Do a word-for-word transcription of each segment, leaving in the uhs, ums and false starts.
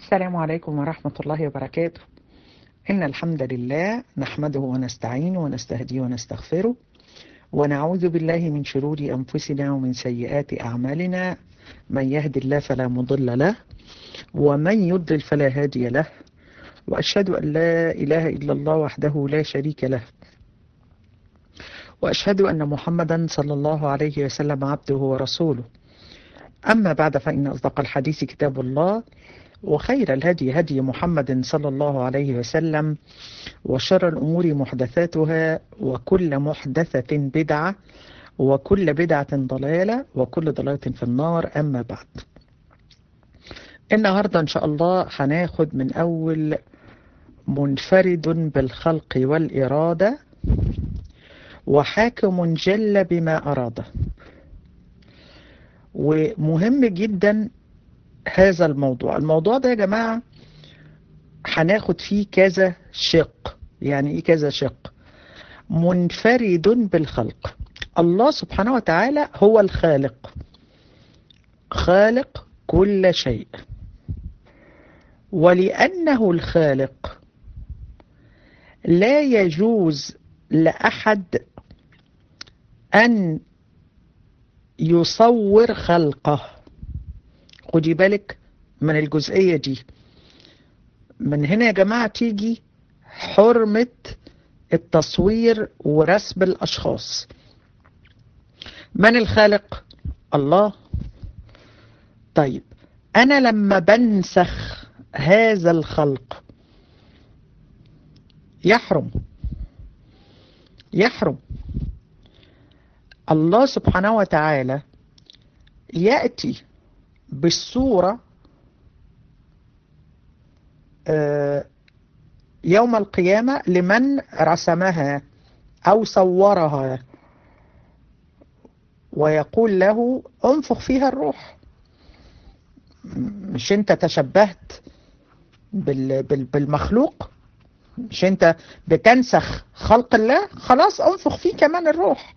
السلام عليكم ورحمة الله وبركاته. إن الحمد لله نحمده ونستعينه ونستهديه ونستغفره ونعوذ بالله من شرور أنفسنا ومن سيئات أعمالنا. من يهد الله فلا مضل له ومن يضلل فلا هادي له، وأشهد أن لا إله إلا الله وحده لا شريك له، وأشهد أن محمدا صلى الله عليه وسلم عبده ورسوله. أما بعد، فإن أصدق الحديث كتاب الله، وخير الهدي هدي محمد صلى الله عليه وسلم، وشر الأمور محدثاتها، وكل محدثة بدعة، وكل بدعة ضلالة، وكل ضلالة في النار. أما بعد، النهاردة إن شاء الله هناخد من أول منفرد بالخلق والإرادة وحاكم جل بما أراده. ومهم جدا هذا الموضوع الموضوع ده يا جماعة هناخد فيه كذا شق. يعني ايه كذا شق؟ منفرد بالخلق. الله سبحانه وتعالى هو الخالق، خالق كل شيء، ولأنه الخالق لا يجوز لأحد أن يصور خلقه. خدي بالك من الجزئية دي. من هنا يا جماعة تيجي حرمة التصوير ورسم الأشخاص. من الخالق؟ الله. طيب أنا لما بنسخ هذا الخلق يحرم يحرم الله سبحانه وتعالى يأتي بالصورة يوم القيامة لمن رسمها أو صورها، ويقول له انفخ فيها الروح. مش انت تشبهت بالمخلوق؟ مش انت بتنسخ خلق الله؟ خلاص انفخ فيه كمان الروح.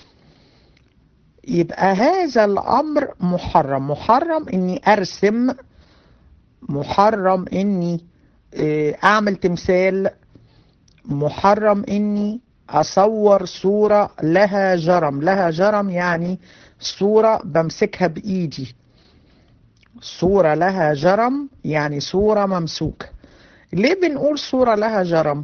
يبقى هذا الأمر محرم. محرم اني ارسم، محرم اني اعمل تمثال، محرم اني اصور صورة لها جرم. لها جرم يعني صورة بمسكها بايدي. صورة لها جرم يعني صورة ممسوكة. ليه بنقول صورة لها جرم؟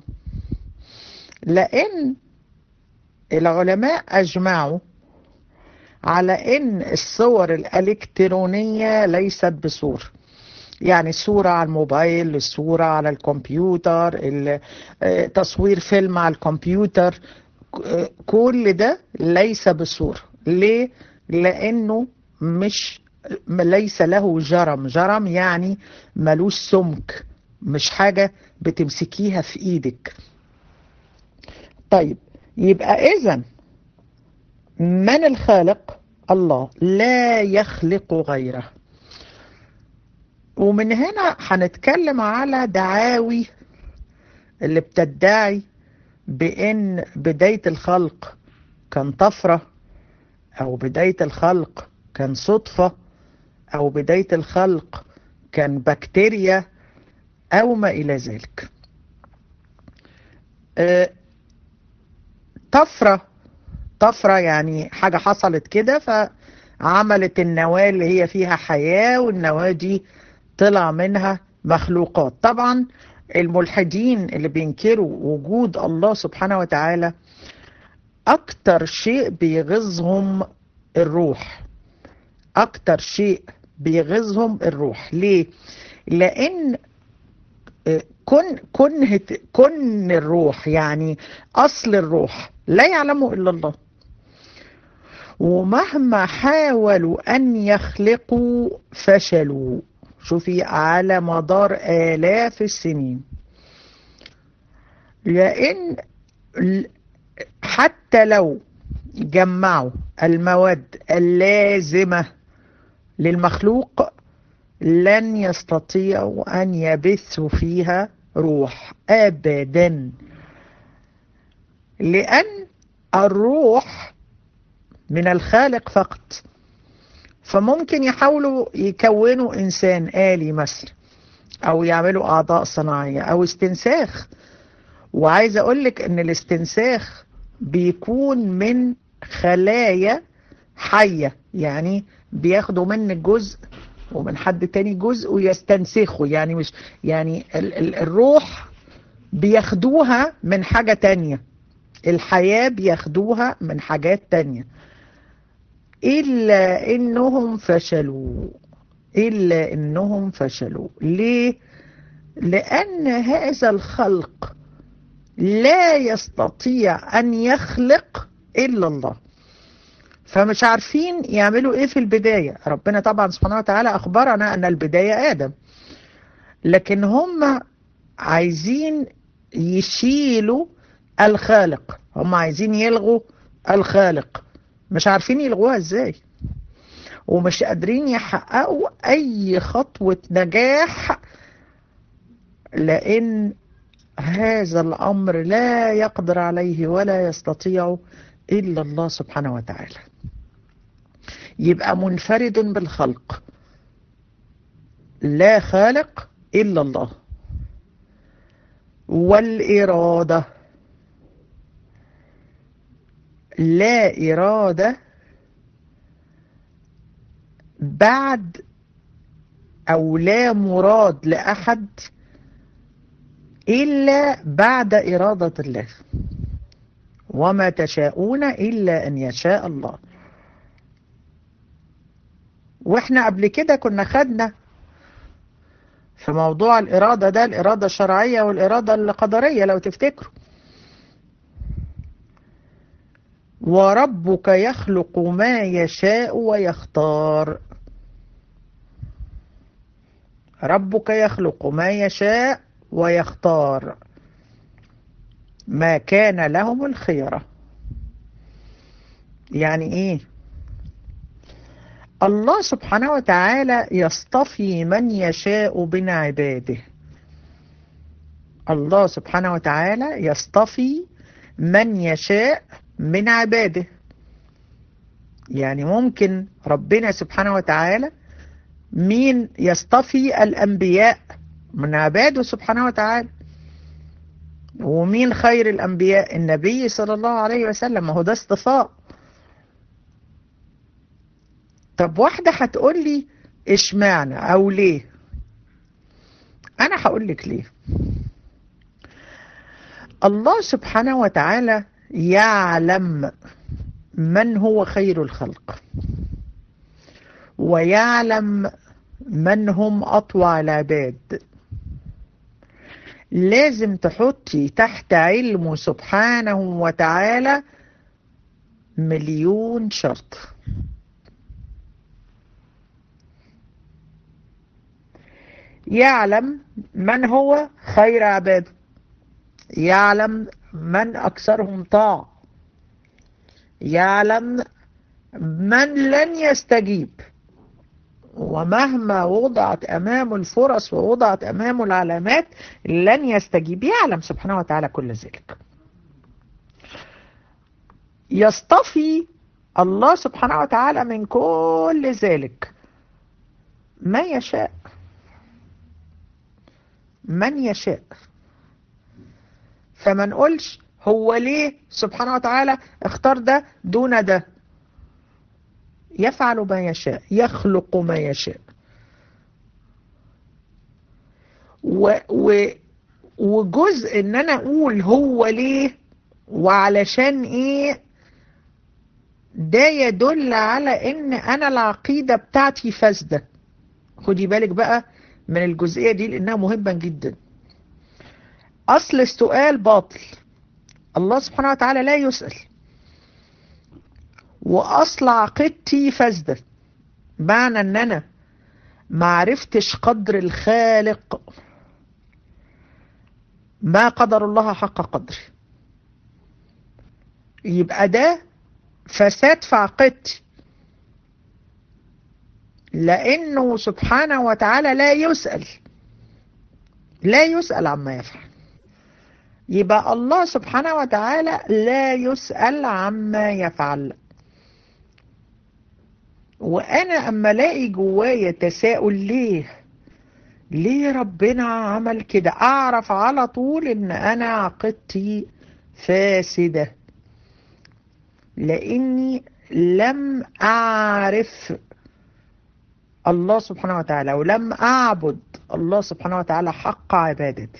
لان العلماء اجمعوا على ان الصور الالكترونية ليست بصور. يعني الصورة على الموبايل، الصورة على الكمبيوتر، تصوير فيلم على الكمبيوتر، كل ده ليس بصورة. ليه؟ لانه مش ليس له جرم. جرم يعني ملوش سمك، مش حاجة بتمسكيها في ايدك. طيب يبقى اذن من الخالق؟ الله، لا يخلق غيره. ومن هنا هنتكلم على دعاوي اللي بتدعي بان بداية الخلق كان طفرة، او بداية الخلق كان صدفة، او بداية الخلق كان بكتيريا، او ما الى ذلك. اه طفرة طفرة يعني حاجة حصلت كده فعملت النواة اللي هي فيها حياة، والنواة دي طلع منها مخلوقات. طبعا الملحدين اللي بينكروا وجود الله سبحانه وتعالى اكتر شيء بيغيظهم الروح. اكتر شيء بيغيظهم الروح. ليه؟ لان كن كن كن الروح يعني اصل الروح لا يعلمه الا الله. ومهما حاولوا ان يخلقوا فشلوا. شوفي على مدار آلاف السنين. لأن حتى لو جمعوا المواد اللازمة للمخلوق لن يستطيعوا أن يبثوا فيها روح أبدا. لأن الروح من الخالق فقط. فممكن يحاولوا يكونوا إنسان آلي مثلا، او يعملوا اعضاء صناعية او استنساخ. وعايز اقولك ان الاستنساخ بيكون من خلايا حية، يعني بياخدوا منك جزء ومن حد تاني جزء ويستنسخوا، يعني مش يعني ال ال الروح بياخدوها من حاجة تانية، الحياة بياخدوها من حاجات تانية. إلا إنهم فشلوا، إلا إنهم فشلوا. ليه؟ لأن هذا الخلق لا يستطيع أن يخلق إلا الله، فمش عارفين يعملوا إيه في البداية. ربنا طبعا سبحانه وتعالى أخبرنا أن البداية آدم، لكن هم عايزين يشيلوا الخالق، هم عايزين يلغوا الخالق، مش عارفين يلغوها ازاي، ومش قادرين يحققوا اي خطوة نجاح، لان هذا الامر لا يقدر عليه ولا يستطيع الا الله سبحانه وتعالى. يبقى منفرد بالخلق، لا خالق الا الله. والإرادة، لا إرادة بعد أو لا مراد لأحد إلا بعد إرادة الله، وما تشاءون إلا أن يشاء الله. وإحنا قبل كده كنا خدنا في موضوع الإرادة ده الإرادة الشرعية والإرادة القدرية لو تفتكروا. وربك يخلق ما يشاء ويختار، ربك يخلق ما يشاء ويختار، ما كان لهم الخيرة. يعني ايه؟ الله سبحانه وتعالى يصطفي من يشاء من عباده، الله سبحانه وتعالى يصطفي من يشاء من عباده. يعني ممكن ربنا سبحانه وتعالى مين يصطفي؟ الأنبياء من عباده سبحانه وتعالى. ومين خير الأنبياء؟ النبي صلى الله عليه وسلم، هو ده اصطفاء. طب واحدة هتقول لي اشمعنى أو ليه؟ أنا هقول لك ليه. الله سبحانه وتعالى يعلم من هو خير الخلق، ويعلم من هم أطوع العباد. لازم تحطي تحت علمه سبحانه وتعالى مليون شرط. يعلم من هو خير عباده، يعلم من أكثرهم طاعة، يعلم من لن يستجيب، ومهما وضعت أمامه الفرص ووضعت أمامه العلامات لن يستجيب. يعلم سبحانه وتعالى كل ذلك. يصطفي الله سبحانه وتعالى من كل ذلك ما يشاء، من يشاء. فما نقولش هو ليه سبحانه وتعالى اختار ده دون ده. يفعل ما يشاء، يخلق ما يشاء. و و وجزء ان انا اقول هو ليه وعلشان ايه، ده يدل على ان انا العقيدة بتاعتي فاسدة. خدي بالك بقى من الجزئية دي لانها مهمة جدا. اصل السؤال باطل، الله سبحانه وتعالى لا يسأل. واصل عقيدتي فاسدة، معنى ان انا معرفتش قدر الخالق، ما قدر الله حق قدره، يبقى ده فساد في عقيدتي، لانه سبحانه وتعالى لا يسأل، لا يسأل عما يفعل. يبقى الله سبحانه وتعالى لا يسأل عما يفعل. وانا اما الاقي جوايا تساؤل ليه ليه ربنا عمل كده؟ اعرف على طول ان انا عقيدتي فاسدة، لاني لم اعرف الله سبحانه وتعالى ولم اعبد الله سبحانه وتعالى حق عبادته.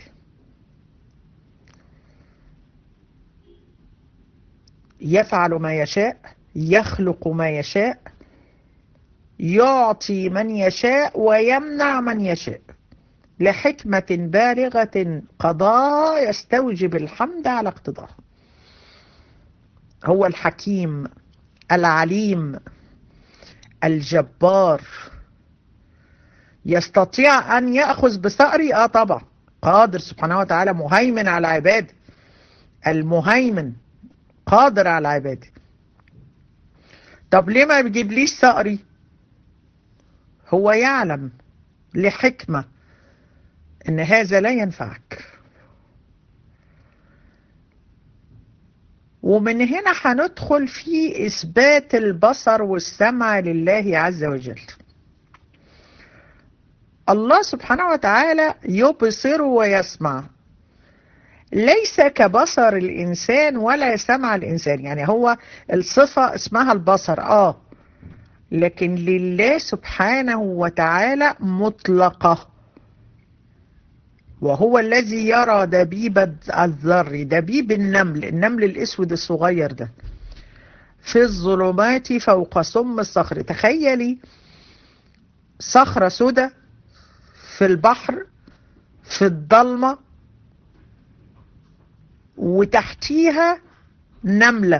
يفعل ما يشاء، يخلق ما يشاء، يعطي من يشاء ويمنع من يشاء، لحكمة بالغة قضاها يستوجب الحمد على اقتضاها. هو الحكيم العليم الجبار، يستطيع أن يأخذ بثأري. آه طبعا قادر سبحانه وتعالى، مهيمن على عباده، المهيمن قادر على عباده. طب ليه ما بيجيبليش ثأري؟ هو يعلم لحكمة ان هذا لا ينفعك. ومن هنا هندخل في اثبات البصر والسمع لله عز وجل. الله سبحانه وتعالى يبصر ويسمع، ليس كبصر الانسان ولا سمع الانسان. يعني هو الصفة اسمها البصر اه لكن لله سبحانه وتعالى مطلقة. وهو الذي يرى دبيب الذر، دبيب النمل، النمل الاسود الصغير ده، في الظلمات فوق سم الصخر. تخيلي صخرة سودة في البحر في الضلمة، وتحتيها نملة،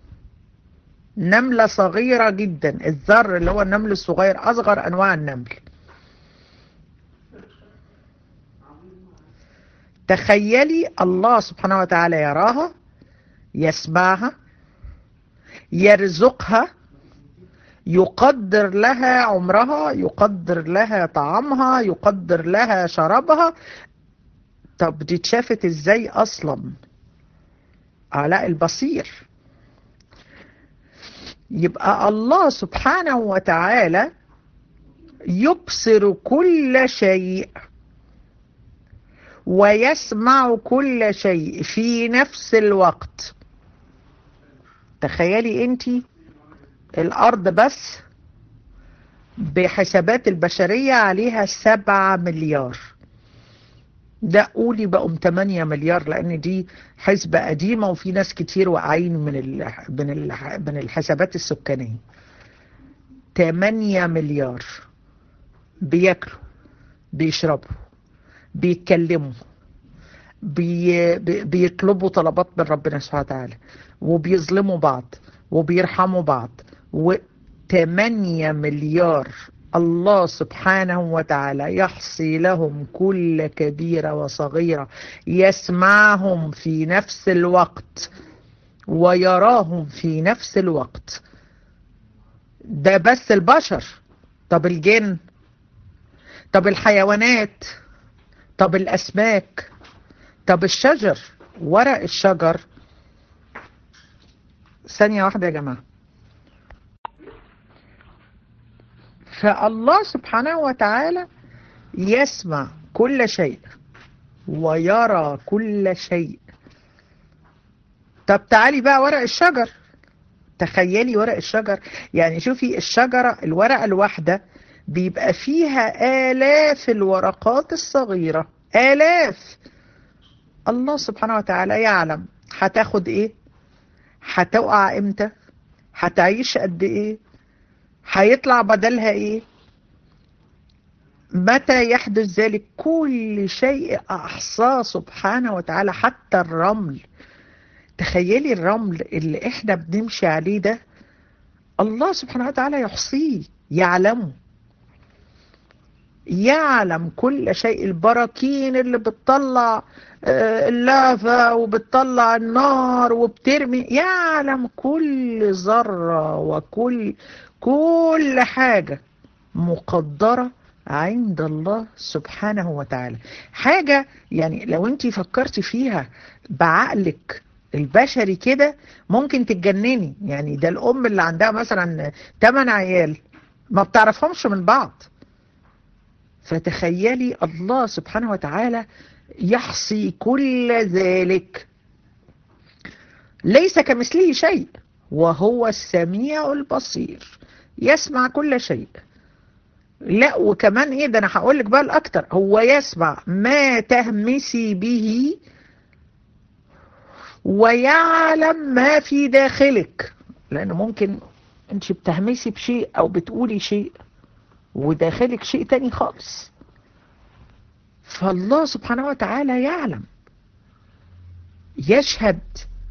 نملة صغيرة جدا، الذر اللي هو النمل الصغير، أصغر أنواع النمل. تخيلي الله سبحانه وتعالى يراها، يسمعها، يرزقها، يقدر لها عمرها، يقدر لها طعامها، يقدر لها شرابها. طب دي اتشافت ازاي اصلا؟ علاء البصير. يبقى الله سبحانه وتعالى يبصر كل شيء ويسمع كل شيء في نفس الوقت. تخيلي انتي الارض بس بحسابات البشرية عليها سبعة مليار، ده قولي بقوا تمانية مليار، لان دي حسبة قديمة وفي ناس كتير واقعين من ال من ال من الحسابات السكانية. تمانية مليار بياكلوا، بيشربوا، بيتكلموا، بي بيطلبوا طلبات من ربنا سبحانه وتعالى، وبيظلموا بعض، وبيرحموا بعض. وثمانية مليار الله سبحانه وتعالى يحصي لهم كل كبيرة وصغيرة، يسمعهم في نفس الوقت ويراهم في نفس الوقت. ده بس البشر. طب الجن، طب الحيوانات، طب الأسماك، طب الشجر، ورق الشجر. ثانية واحدة يا جماعة. فالله سبحانه وتعالى يسمع كل شيء ويرى كل شيء. طب تعالي بقى ورق الشجر. تخيلي ورق الشجر، يعني شوفي الشجرة الورقة الواحدة بيبقى فيها آلاف الورقات الصغيرة، آلاف. الله سبحانه وتعالى يعلم هتاخد ايه، هتوقع امتى، هتعيش قد ايه، هيطلع بدلها ايه، متى يحدث ذلك. كل شيء احصاه سبحانه وتعالى، حتى الرمل. تخيلي الرمل اللي احنا بنمشي عليه ده، الله سبحانه وتعالى يحصيه، يعلمه، يعلم كل شيء. البراكين اللي بتطلع اللافا وبتطلع النار وبترمي، يعلم كل ذرة وكل كل حاجة مقدرة عند الله سبحانه وتعالى. حاجة يعني لو انت فكرت فيها بعقلك البشري كده ممكن تتجنني. يعني ده الأم اللي عندها مثلا تمن عيال ما بتعرفهمش من بعض، فتخيلي الله سبحانه وتعالى يحصي كل ذلك، ليس كمثله شيء وهو السميع البصير، يسمع كل شيء. لا وكمان ايه ده، انا هقول لك بقى الاكتر، هو يسمع ما تهمسي به ويعلم ما في داخلك، لان ممكن انت بتهمسي بشيء او بتقولي شيء وداخلك شيء تاني خالص. فالله سبحانه وتعالى يعلم، يشهد،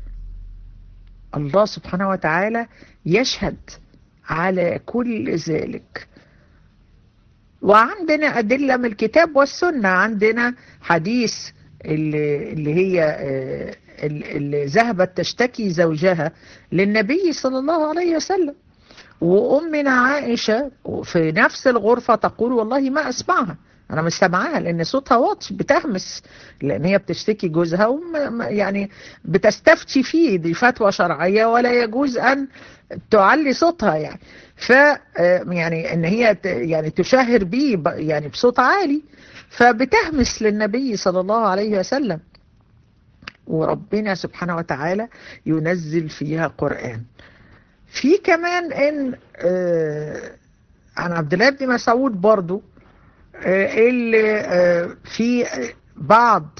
الله سبحانه وتعالى يشهد على كل ذلك. وعندنا أدلة من الكتاب والسنة، عندنا حديث اللي, اللي هي اللي ذهبت تشتكي زوجها للنبي صلى الله عليه وسلم، وأمنا عائشة في نفس الغرفة تقول والله ما أسمعها، أنا مش سامعاها لأن صوتها واطي، بتهمس، لأن هي بتشتكي جوزها وم يعني بتستفتي فيه، دي فتوى شرعية ولا يجوز أن تعلي صوتها يعني، ف يعني ان هي يعني تشهر بيه يعني بصوت عالي، فبتهمس للنبي صلى الله عليه وسلم، وربنا سبحانه وتعالى ينزل فيها قرآن. في كمان ان آه عن عبد الله بن مسعود برضو آه اللي آه في بعض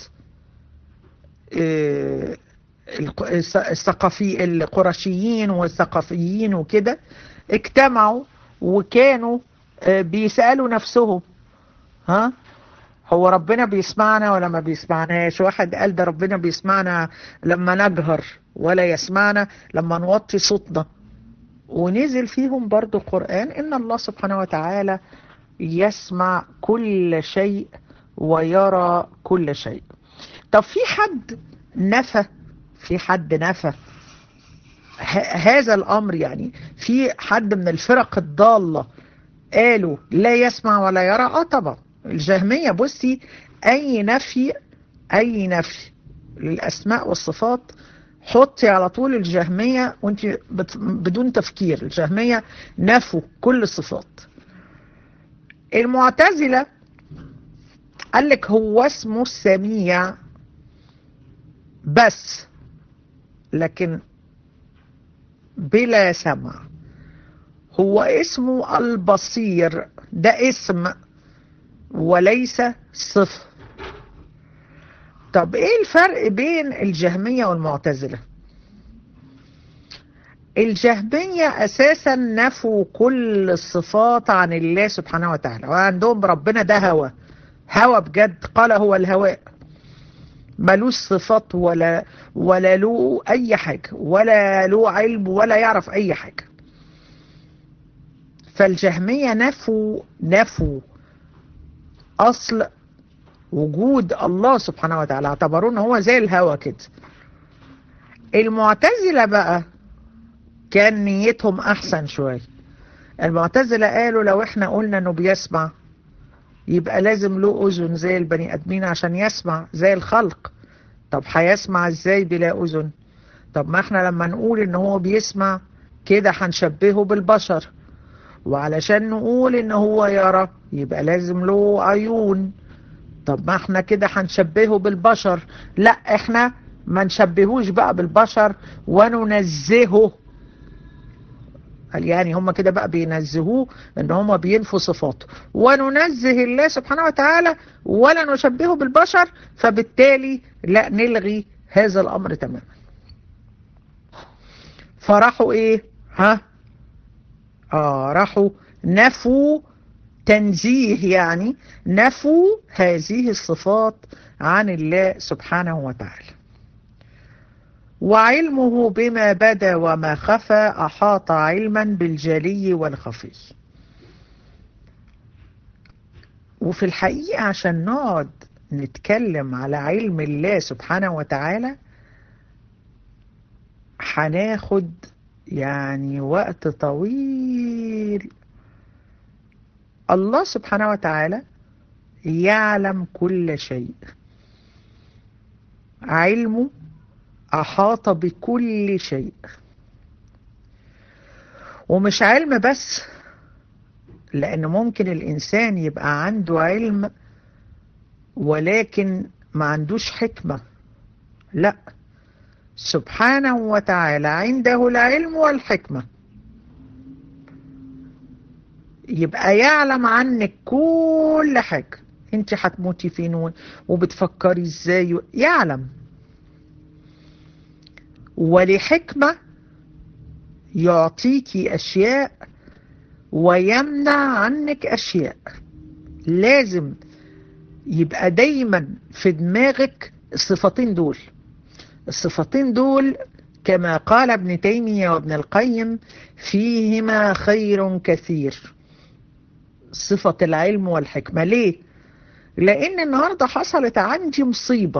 آه الثقافي القرشيين والثقافيين وكده اجتمعوا وكانوا بيسألوا نفسهم، ها هو ربنا بيسمعنا ولا ما بيسمعناش؟ واحد قال ده ربنا بيسمعنا لما نجهر ولا يسمعنا لما نوطي صوتنا. ونزل فيهم برضو القرآن ان الله سبحانه وتعالى يسمع كل شيء ويرى كل شيء. طب في حد نفى في حد نفى هذا الأمر؟ يعني في حد من الفرق الضالة قالوا لا يسمع ولا يرى؟ اه طبعا الجهمية. بصي أي نفي أي نفي للأسماء والصفات حطي على طول الجهمية وانت بدون تفكير، الجهمية نفوا كل الصفات. المعتزلة قال لك هو اسمه السميع بس لكن بلا سمع، هو اسمه البصير، ده اسم وليس صفة. طب ايه الفرق بين الجهمية والمعتزلة؟ الجهمية اساسا نفوا كل الصفات عن الله سبحانه وتعالى، وعندهم ربنا ده هوى هوى بجد، قال هو الهواء، ملوش صفات ولا ولا له اي حاجة ولا له علم ولا يعرف اي حاجة. فالجهمية نفوا نفوا اصل وجود الله سبحانه وتعالى، اعتبروه ان هو زي الهوى كده. المعتزلة بقى كان نيتهم احسن شوية. المعتزلة قالوا لو احنا قلنا انه بيسمع يبقى لازم له اذن زي البني ادمين عشان يسمع زي الخلق. طب هيسمع ازاي بلا اذن؟ طب ما احنا لما نقول ان هو بيسمع كده هنشبهه بالبشر، وعلشان نقول ان هو يرى يبقى لازم له عيون. طب ما احنا كده هنشبهه بالبشر، لا احنا ما نشبهوش بقى بالبشر وننزهه. يعني هم كده بقى بينزهوه ان هم بينفوا صفاته، وننزه الله سبحانه وتعالى ولا نشبهه بالبشر، فبالتالي لا نلغي هذا الامر تماما. فراحوا ايه ها اه راحوا نفوا تنزيه، يعني نفوا هذه الصفات عن الله سبحانه وتعالى. وعلمه بما بدا وما خفى أحاط علما بالجلي والخفي. وفي الحقيقة عشان نقعد نتكلم على علم الله سبحانه وتعالى هناخد يعني وقت طويل. الله سبحانه وتعالى يعلم كل شيء، علمه أحاط بكل شيء، ومش علم بس، لأن ممكن الإنسان يبقى عنده علم ولكن ما عندوش حكمة. لا، سبحانه وتعالى عنده العلم والحكمة، يبقى يعلم عنك كل حاجة، انت هتموتي فين وبتفكري ازاي، يعلم. ولحكمة يعطيكي أشياء ويمنع عنك أشياء. لازم يبقى دايما في دماغك الصفتين دول. الصفتين دول كما قال ابن تيمية وابن القيم فيهما خير كثير، صفة العلم والحكمة. ليه؟ لأن النهاردة حصلت عندي مصيبة،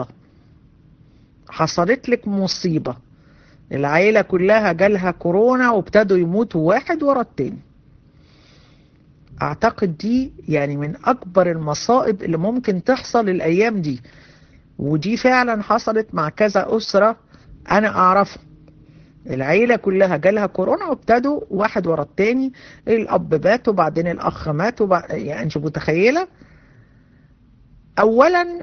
حصلت لك مصيبة، العيلة كلها جالها كورونا وابتدوا يموتوا واحد ورا التاني. اعتقد دي يعني من اكبر المصائب اللي ممكن تحصل الايام دي، ودي فعلا حصلت مع كذا اسرة انا اعرفها. العيلة كلها جالها كورونا وابتدوا واحد ورا التاني، الاب مات وبعدين الاخ مات وبع... يعني انت متخيلة. اولا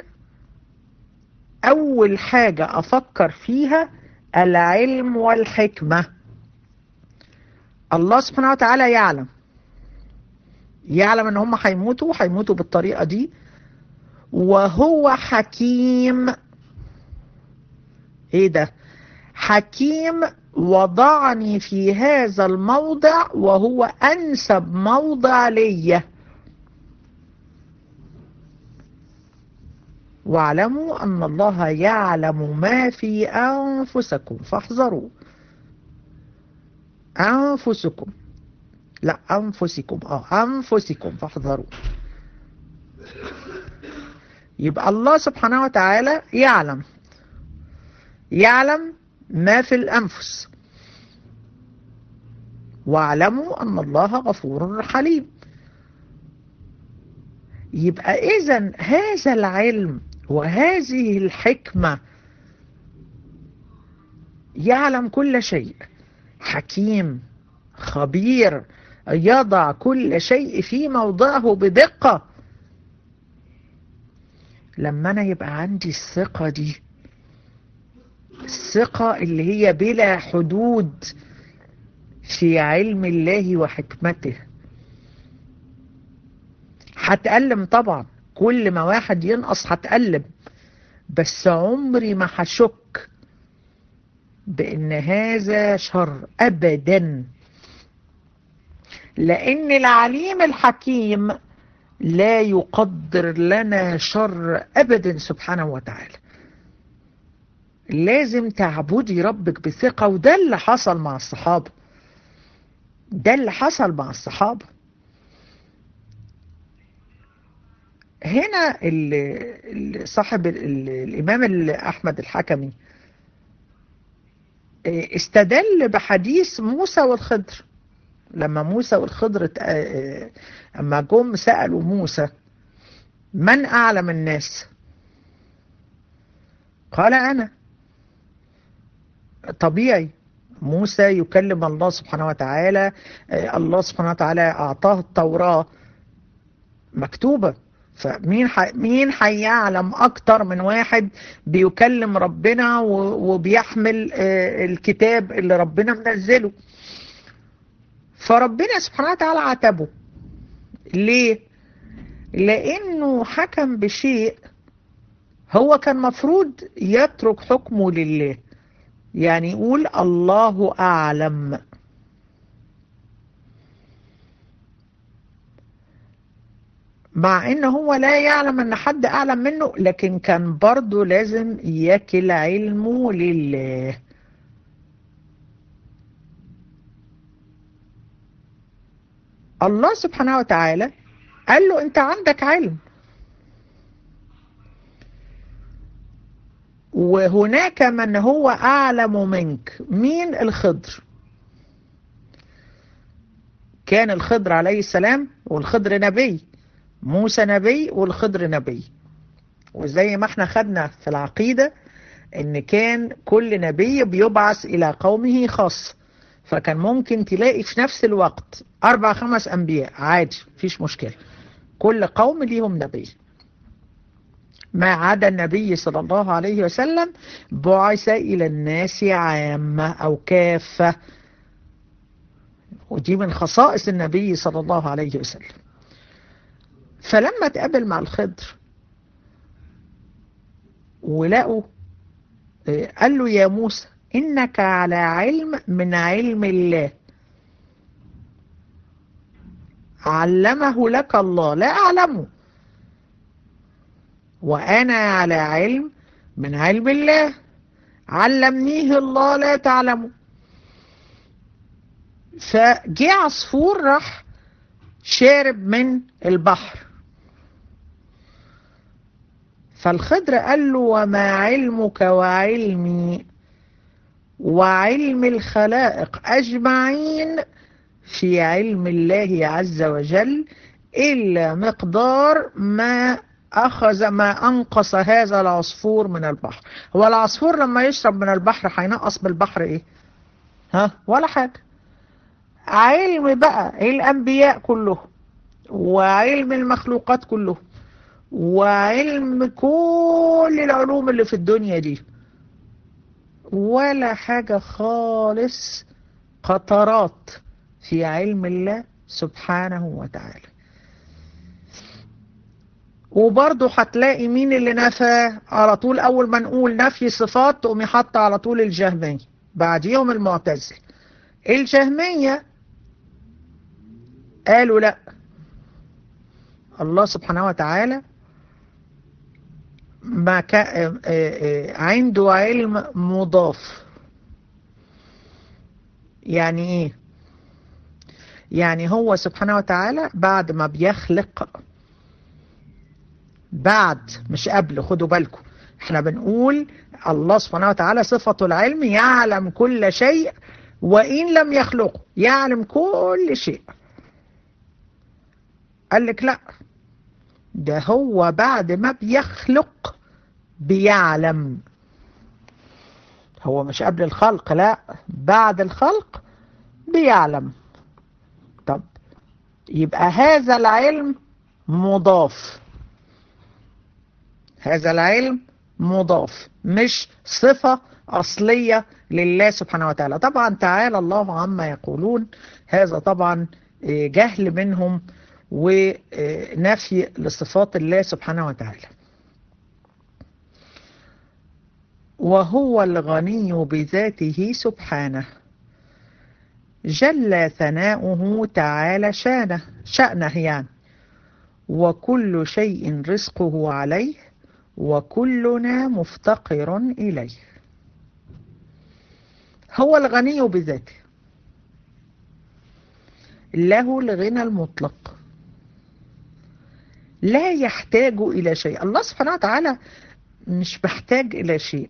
اول حاجة افكر فيها العلم والحكمة. الله سبحانه وتعالى يعلم يعلم ان هم هيموتوا هيموتوا بالطريقة دي، وهو حكيم. ايه ده؟ حكيم وضعني في هذا الموضع وهو انسب موضع ليا. واعلموا ان الله يعلم ما في انفسكم فاحذروا. انفسكم لا انفسكم اه انفسكم فاحذروا. يبقى الله سبحانه وتعالى يعلم يعلم ما في الأنفس. واعلموا أن الله غفور حليم. يبقى إذن هذا العلم وهذه الحكمة، يعلم كل شيء، حكيم خبير، يضع كل شيء في موضعه بدقة. لما أنا يبقى عندي الثقة دي، الثقة اللي هي بلا حدود في علم الله وحكمته، هتألم طبعا، كل ما واحد ينقص هتألم، بس عمري ما هشك بأن هذا شر أبدا، لأن العليم الحكيم لا يقدر لنا شر أبدا سبحانه وتعالى. لازم تعبدي ربك بثقة، وده اللي حصل مع الصحابة ده اللي حصل مع الصحابة. هنا صاحب الإمام أحمد الحكمي استدل بحديث موسى والخضر. لما موسى والخضر اما جم سألوا موسى من أعلم الناس، قال أنا. طبيعي موسى يكلم الله سبحانه وتعالى، الله سبحانه وتعالى أعطاه التوراة مكتوبة، فمين ح... مين هيعلم أكتر من واحد بيكلم ربنا وبيحمل الكتاب اللي ربنا منزله. فربنا سبحانه وتعالى عاتبه. ليه؟ لأنه حكم بشيء هو كان مفروض يترك حكمه لله، يعني يقول الله أعلم. مع إنه هو لا يعلم أن حد أعلم منه، لكن كان برضه لازم يكل علمه لله. الله سبحانه وتعالى قال له أنت عندك علم، وهناك من هو أعلم منك. مين؟ الخضر. كان الخضر عليه السلام، والخضر نبي، موسى نبي والخضر نبي. وزي ما احنا خدنا في العقيدة ان كان كل نبي بيبعث الى قومه خاص، فكان ممكن تلاقي في نفس الوقت أربع خمس أنبياء عادي، مفيش مشكلة، كل قوم ليهم نبي، ما عدا النبي صلى الله عليه وسلم بعث إلى الناس عامة أو كافة، ودي من خصائص النبي صلى الله عليه وسلم. فلما تقابل مع الخضر ولقوا، قال له يا موسى إنك على علم من علم الله علمه لك الله لا أعلمه، وأنا على علم من علم الله علمنيه الله لا تعلمه. فجاء عصفور راح شارب من البحر، فالخضر قال له وما علمك وعلمي وعلم الخلائق أجمعين في علم الله عز وجل إلا مقدار ما أخذ ما أنقص هذا العصفور من البحر. هو العصفور لما يشرب من البحر هينقص بالبحر إيه؟ ها؟ ولا حاجة. علم بقى الأنبياء كله وعلم المخلوقات كله وعلم كل العلوم اللي في الدنيا دي ولا حاجة خالص، قطرات في علم الله سبحانه وتعالى. وبرضه هتلاقي مين اللي نفى على طول؟ أول ما نقول نفي صفات تقومي حاطة على طول الجهمية، بعديهم المعتزلة. الجهمية قالوا لا، الله سبحانه وتعالى ما كان عنده علم مضاف. يعني ايه؟ يعني هو سبحانه وتعالى بعد ما بيخلق، بعد مش قبل، خدوا بالكم احنا بنقول الله سبحانه وتعالى صفة العلم، يعلم كل شيء وإن لم يخلقه يعلم كل شيء. قال لك لا، ده هو بعد ما بيخلق بيعلم، هو مش قبل الخلق، لا بعد الخلق بيعلم. طب يبقى هذا العلم مضاف، هذا العلم مضاف مش صفة أصلية لله سبحانه وتعالى. طبعا تعالى الله عما يقولون، هذا طبعا جهل منهم ونفي لصفات الله سبحانه وتعالى. وهو الغني بذاته سبحانه جل ثناؤه تعالى شانه شأنه يعني، وكل شيء رزقه عليه وكلنا مفتقر إليه. هو الغني بذاته، له الغنى المطلق، لا يحتاج إلى شيء. الله سبحانه وتعالى مش محتاج إلى شيء،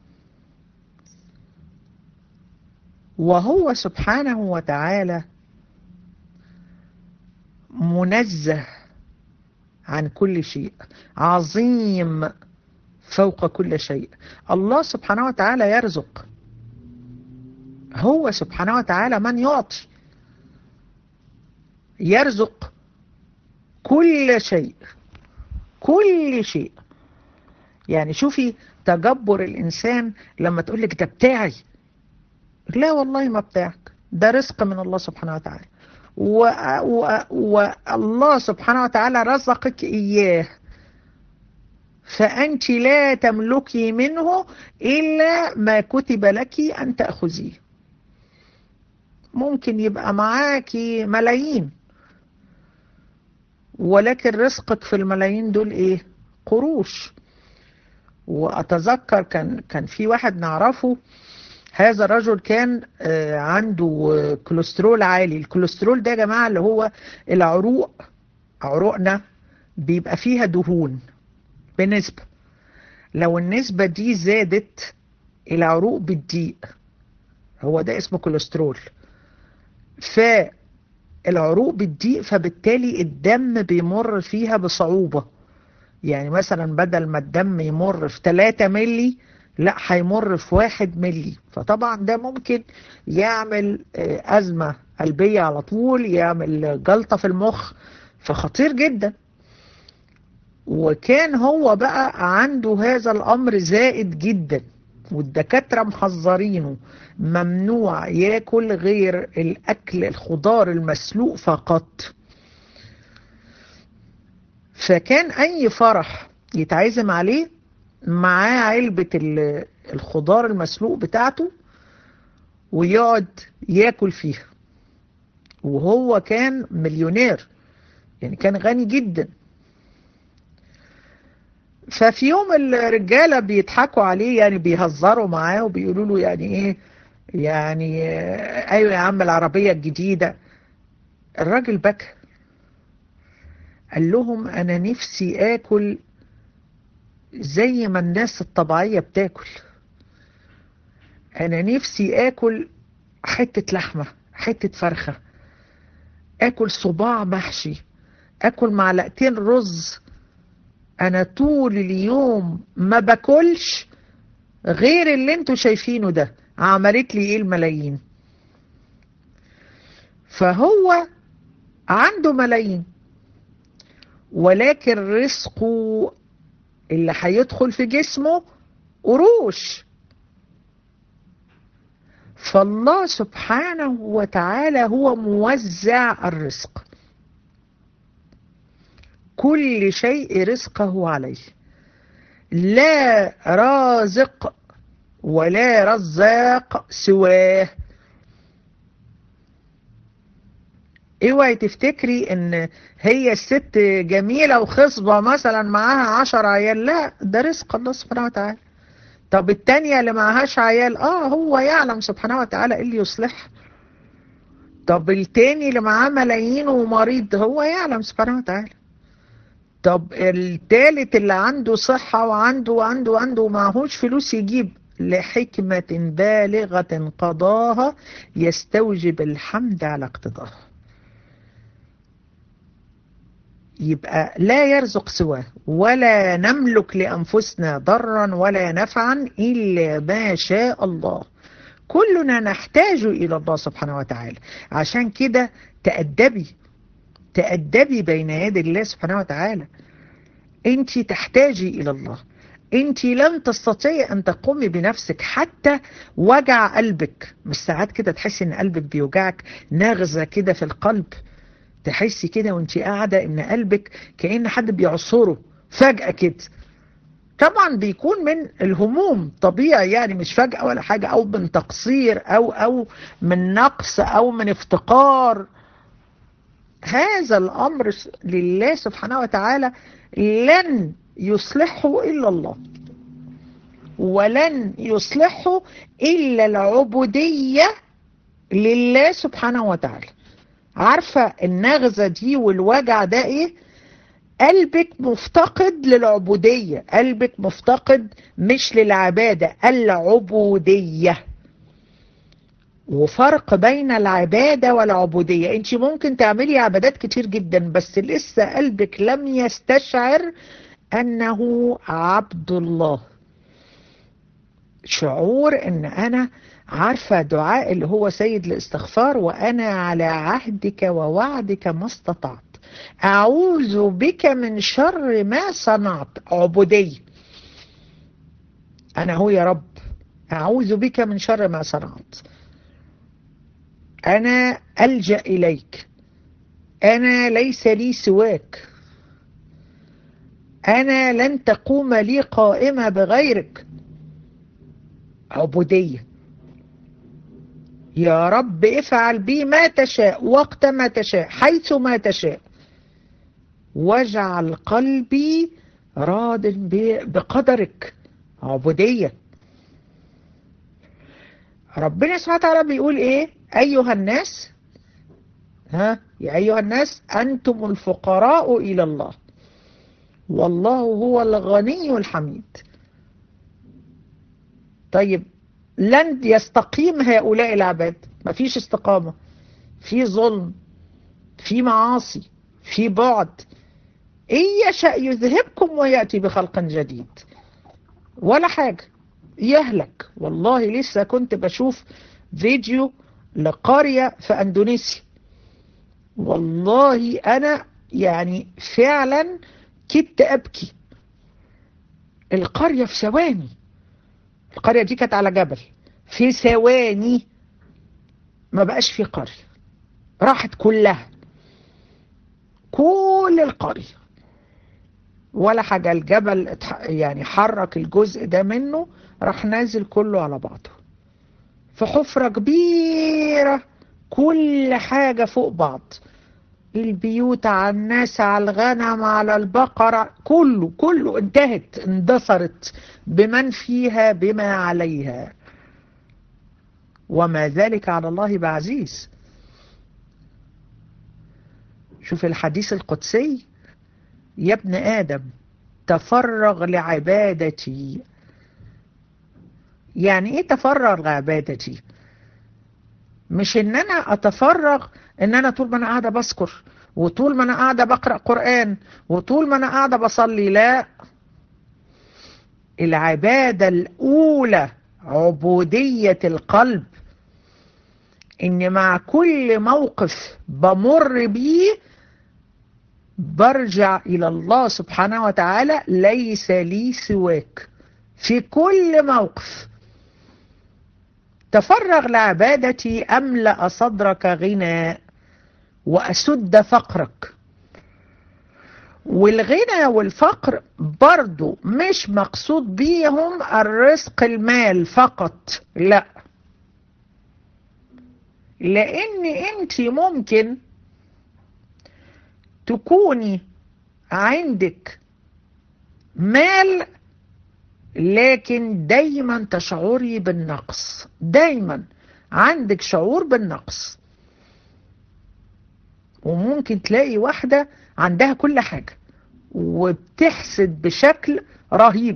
وهو سبحانه وتعالى منزه عن كل شيء، عظيم فوق كل شيء. الله سبحانه وتعالى يرزق، هو سبحانه وتعالى من يعطي، يرزق كل شيء كل شيء. يعني شوفي تجبر الإنسان لما تقول لك ده بتاعي، لا والله ما بتاعك، ده رزق من الله سبحانه وتعالى، والله سبحانه وتعالى رزقك إياه، فأنت لا تملكي منه إلا ما كتب لك أن تأخذيه. ممكن يبقى معاكي ملايين، ولكن رزقك في الملايين دول إيه؟ قروش. وأتذكر كان كان في واحد نعرفه، هذا الرجل كان عنده كوليسترول عالي. الكوليسترول ده يا جماعة اللي هو العروق، عروقنا بيبقى فيها دهون بنسبة، لو النسبة دي زادت العروق بتضيق، هو ده اسمه كوليسترول. فالعروق بتضيق، فبالتالي الدم بيمر فيها بصعوبة. يعني مثلا بدل ما الدم يمر في ثلاثة ملي لا هيمر في واحد ملي. فطبعا ده ممكن يعمل أزمة قلبية على طول، يعمل جلطة في المخ، فخطير جدا. وكان هو بقى عنده هذا الأمر زائد جدا، والدكاترة محذرينه ممنوع ياكل غير الأكل الخضار المسلوق فقط. فكان أي فرح يتعزم عليه معاه علبة الخضار المسلوق بتاعته ويقعد ياكل فيها. وهو كان مليونير، يعني كان غني جدا. ففي يوم الرجالة بيضحكوا عليه، يعني بيهزروا معاه وبيقولوا له يعني ايه، يعني ايوه يا عم العربية الجديدة. الراجل بكى، قال لهم انا نفسي اكل زي ما الناس الطبيعية بتاكل. انا نفسي اكل حتة لحمة، حتة فرخة، اكل صباع محشي، اكل معلقتين رز. انا طول اليوم ما باكلش غير اللي انتوا شايفينه ده، عملت لي ايه الملايين. فهو عنده ملايين، ولكن رزقه اللي هيدخل في جسمه قروش. فالله سبحانه وتعالى هو موزع الرزق، كل شيء رزقه عليه، لا رازق ولا رزاق سواه. اوعي تفتكري ان هي الست جميلة وخصبة مثلا معاها عشر عيال، لا، ده رزق الله سبحانه وتعالى. طب التانية اللي معهاش عيال، اه هو يعلم سبحانه وتعالى ايه اللي يصلح. طب التاني اللي معاه ملايين ومريض، هو يعلم سبحانه وتعالى. طب التالت اللي عنده صحة وعنده وعنده وعنده ومعهوش فلوس يجيب، لحكمة بالغة قضاها يستوجب الحمد على اقتضاها. يبقى لا يرزق سواه، ولا نملك لأنفسنا ضرا ولا نفعا إلا ما شاء الله. كلنا نحتاج إلى الله سبحانه وتعالى. عشان كده تأدبي تأدبي بين يدي الله سبحانه وتعالى. انت تحتاجي إلى الله، انت لن تستطيعي أن تقومي بنفسك. حتى وجع قلبك، مش ساعات كده تحسي ان قلبك بيوجعك، نغزة كده في القلب، تحسي كده وانت قاعدة ان قلبك كأن حد بيعصره فجأة كده. طبعا بيكون من الهموم طبيعي، يعني مش فجأة ولا حاجة، او من تقصير او او من نقص او من افتقار. هذا الامر لله سبحانه وتعالى لن يصلحه الا الله، ولن يصلحه الا العبودية لله سبحانه وتعالى. عارفة النغزة دي والوجع ده ايه؟ قلبك مفتقد للعبودية، قلبك مفتقد مش للعبادة، العبودية. وفرق بين العبادة والعبودية. انت ممكن تعملي عبادات كتير جدا بس لسه قلبك لم يستشعر انه عبد الله. شعور ان انا عارفة دعاء اللي هو سيد الاستغفار، وانا على عهدك ووعدك ما استطعت، اعوذ بك من شر ما صنعت. عبودية. انا هو يا رب اعوذ بك من شر ما صنعت، انا الجأ اليك، انا ليس لي سواك، انا لن تقوم لي قائمة بغيرك. عبودية. يا رب افعل بي ما تشاء وقت ما تشاء حيث ما تشاء، واجعل قلبي راض بقدرك. عبودية. ربنا سبحانه وتعالى بيقول ايه؟ ايها الناس، ها يا ايها الناس انتم الفقراء الى الله والله هو الغني الحميد. طيب لن يستقيم هؤلاء العباد، مفيش استقامة، في ظلم، في معاصي، في بعد. إن يشأ يذهبكم ويأتي بخلق جديد. ولا حاجة، يهلك. والله لسه كنت بشوف فيديو لقرية في اندونيسيا، والله انا يعني فعلا كدت ابكي. القرية في ثواني، القرية دي كانت على جبل، في ثواني ما بقاش في قرية، راحت كلها، كل القرية ولا حاجة. الجبل يعني حرك الجزء ده منه، راح نازل كله على بعضه في حفرة كبيرة، كل حاجة فوق بعض، البيوت على الناس على الغنم على البقرة، كله كله انتهت، اندثرت بمن فيها بما عليها، وما ذلك على الله بعزيز. شوف الحديث القدسي: يا ابن آدم تفرغ لعبادتي. يعني ايه تفرغ لعبادتي؟ مش ان انا اتفرغ ان انا طول ما انا قاعدة بذكر، وطول ما انا قاعدة بقرأ قرآن، وطول ما انا قاعدة بصلي. لا، العبادة الاولى عبودية القلب، ان مع كل موقف بمر بيه برجع الى الله سبحانه وتعالى، ليس لي سواك في كل موقف. تفرغ لعبادتي أملأ صدرك غنى وأسد فقرك. والغنى والفقر برضو مش مقصود بيهم الرزق المال فقط، لا، لأن انت ممكن تكوني عندك مال لكن دايما تشعري بالنقص، دايما عندك شعور بالنقص. وممكن تلاقي واحدة عندها كل حاجة وبتحسد بشكل رهيب،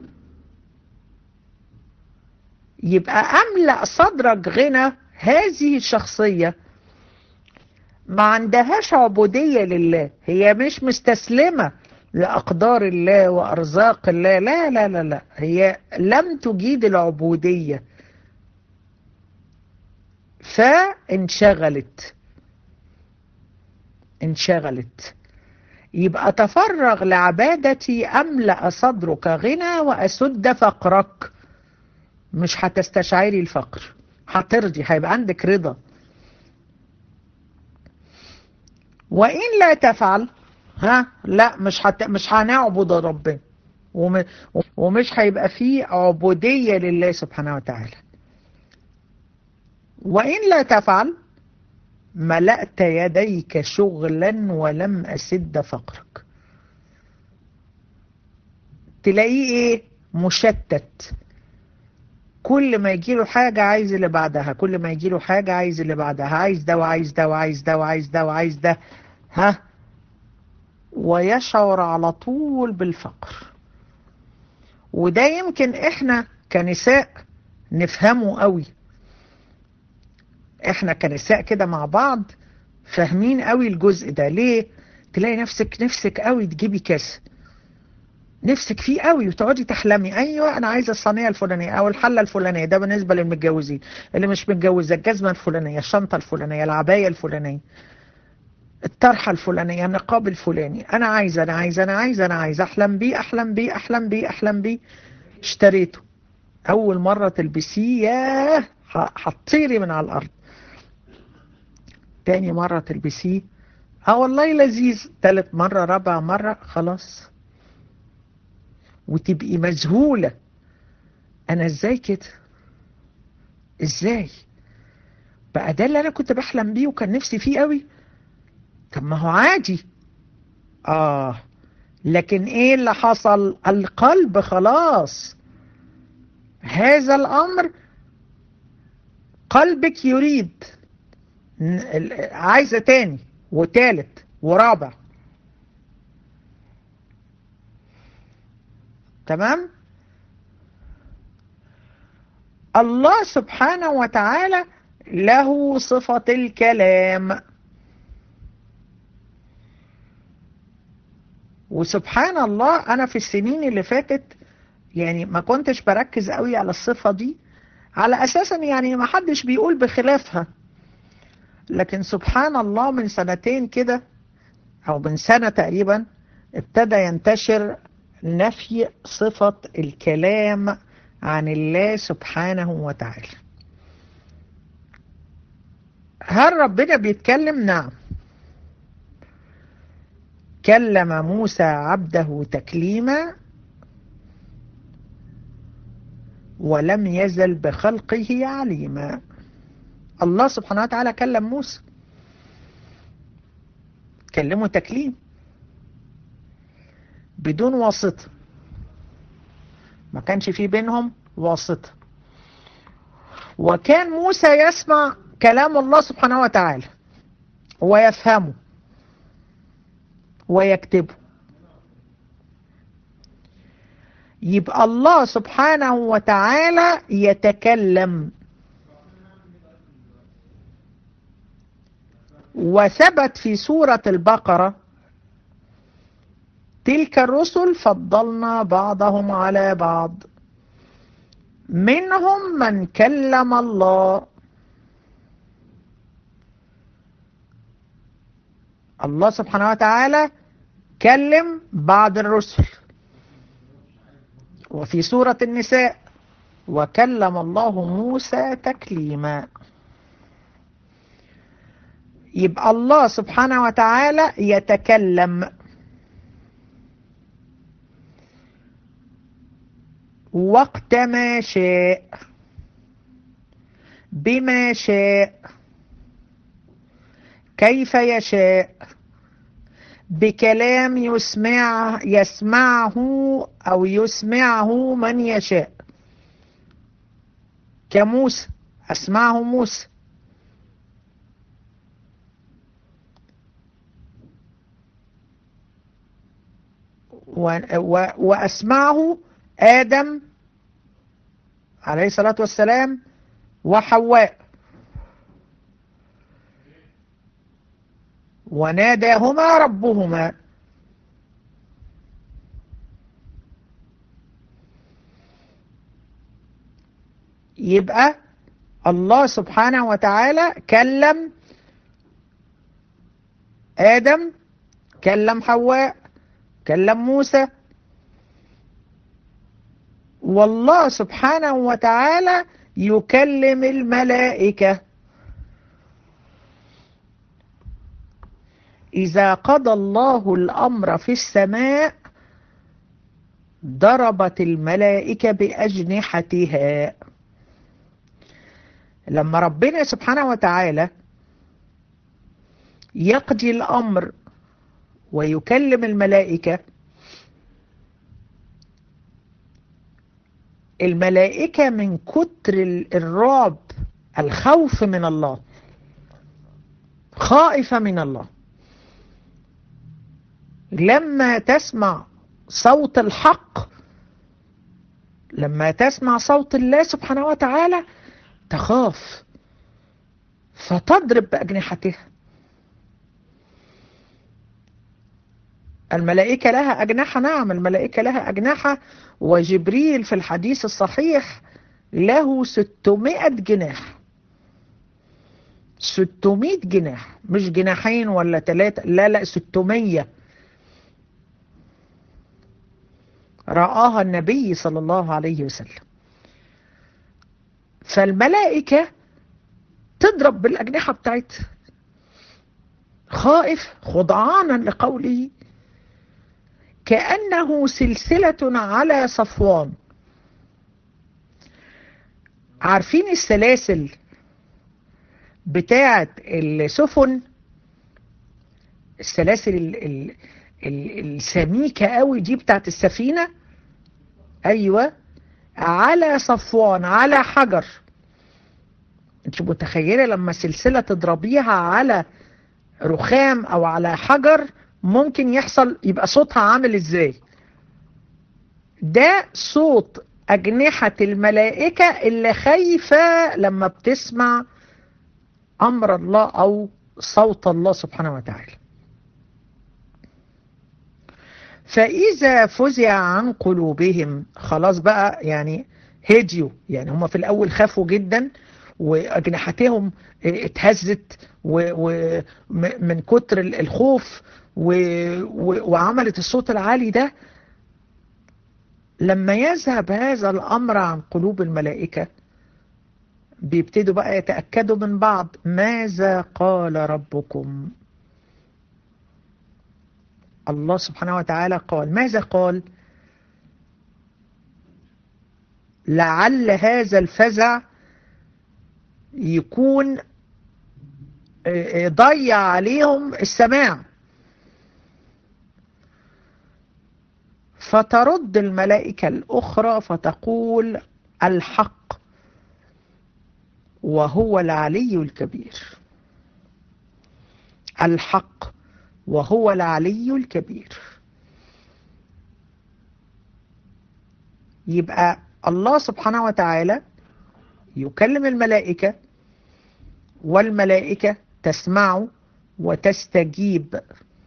يبقى أملأ صدرك غنى. هذه الشخصية ما عندهاش عبودية لله، هي مش مستسلمة لأقدار الله وأرزاق الله، لا لا لا لا، هي لم تجيد العبودية فانشغلت انشغلت يبقى تفرغ لعبادتي أملأ صدرك غنى وأسد فقرك. مش هتستشعري الفقر، هترضي، هيبقى عندك رضا. وإن لا تفعل، ها لا، مش هت... مش هنعبد ربنا، وم... ومش هيبقى فيه عبودية لله سبحانه وتعالى. وإن لا تفعل ملأت يديك شغلا ولم أسد فقرك. تلاقيه ايه؟ مشتت، كل ما يجيله حاجة عايز اللي بعدها، كل ما يجيله حاجة عايز اللي بعدها، عايز ده وعايز ده وعايز ده وعايز ده وعايز ده، ها، ويشعر على طول بالفقر. وده يمكن احنا كنساء نفهمه قوي، احنا كنساء كده مع بعض فاهمين قوي الجزء ده. ليه؟ تلاقي نفسك نفسك قوي تجيبي كاس، نفسك فيه قوي وتقعدي تحلمي، ايوه انا عايزه الصينيه الفلانيه او الحله الفلانيه. ده بالنسبه للمتجوزين. اللي مش متجوزه الجزمه الفلانيه، الشنطه الفلانيه، العبايه الفلانيه، الطرحه الفلانيه، النقاب الفلاني. انا عايزه انا عايزه انا عايزه انا عايزه احلم بيه احلم بيه احلم بيه احلم بيه. اشتريته، اول مره تلبسيه ياه هتطيري من على الارض. تاني مره تلبسيه اه والله لذيذ، تالت مره رابع مره خلاص، وتبقي مذهوله، انا ازاي كده؟ ازاي بقى ده اللي انا كنت بحلم بيه وكان نفسي فيه قوي؟ طب ما هو عادي. اه، لكن ايه اللي حصل؟ القلب خلاص هذا الامر، قلبك يريد، عايزة تاني وتالت ورابع. تمام. الله سبحانه وتعالى له صفة الكلام، وسبحان الله أنا في السنين اللي فاتت يعني ما كنتش بركز قوي على الصفة دي، على أساسا يعني ما حدش بيقول بخلافها. لكن سبحان الله من سنتين كده أو من سنة تقريبا ابتدى ينتشر نفي صفة الكلام عن الله سبحانه وتعالى. هل ربنا بيتكلم؟ نعم، كلم موسى عبده تكليما ولم يزل بخلقه عليما. الله سبحانه وتعالى كلم موسى، كلمه تكليم بدون واسطة، ما كانش فيه بينهم واسطة، وكان موسى يسمع كلام الله سبحانه وتعالى ويفهمه ويكتبه. يبقى الله سبحانه وتعالى يتكلم، وثبت في سورة البقرة: تلك الرسل فضلنا بعضهم على بعض منهم من كلم الله. الله سبحانه وتعالى كلم بعض الرسل. وفي سورة النساء: وكلم الله موسى تكليما. يبقى الله سبحانه وتعالى يتكلم وقت ما شاء، بما شاء، كيف يشاء، بكلام يسمع يسمعه أو يسمعه من يشاء، كموسى أسمعه موسى، و و وأسمعه آدم عليه الصلاة والسلام وحواء، وناداهما ربهما. يبقى الله سبحانه وتعالى كلم آدم، كلم حواء، كلم موسى. والله سبحانه وتعالى يكلم الملائكة. إذا قضى الله الأمر في السماء ضربت الملائكة بأجنحتها. لما ربنا سبحانه وتعالى يقضي الأمر ويكلم الملائكة، الملائكة من كتر الرعب، الخوف من الله، خائفة من الله، لما تسمع صوت الحق، لما تسمع صوت الله سبحانه وتعالى تخاف فتضرب بأجنحتها. الملائكة لها أجنحة، نعم الملائكة لها أجنحة، وجبريل في الحديث الصحيح له ستمائة جناح. ستمائة جناح، مش جناحين ولا ثلاثة، لا لا ستمائة. رآها النبي صلى الله عليه وسلم. فالملائكة تضرب بالأجنحة بتاعتها، خائف خضعانا لقوله، كأنه سلسلة على صفوان. عارفين السلاسل بتاعت السفن، السلاسل ال ال ال السميكة قوي دي بتاعت السفينة؟ ايوه، على صفوان، على حجر. انت متخيلة لما سلسلة تضربيها على رخام او على حجر ممكن يحصل، يبقى صوتها عامل ازاي؟ ده صوت أجنحة الملائكة اللي خايفة لما بتسمع أمر الله أو صوت الله سبحانه وتعالى. فإذا فزع عن قلوبهم، خلاص بقى يعني هديوا، يعني هم في الأول خافوا جدا وأجنحتهم اتهزت ومن كتر الخوف وعملت الصوت العالي ده. لما يذهب هذا الأمر عن قلوب الملائكة بيبتدوا بقى يتأكدوا من بعض، ماذا قال ربكم؟ الله سبحانه وتعالى قال، ماذا قال؟ لعل هذا الفزع يكون ضيع عليهم السماع، فترد الملائكة الأخرى فتقول الحق وهو العلي الكبير. الحق وهو العلي الكبير. يبقى الله سبحانه وتعالى يكلم الملائكة والملائكة تسمع وتستجيب.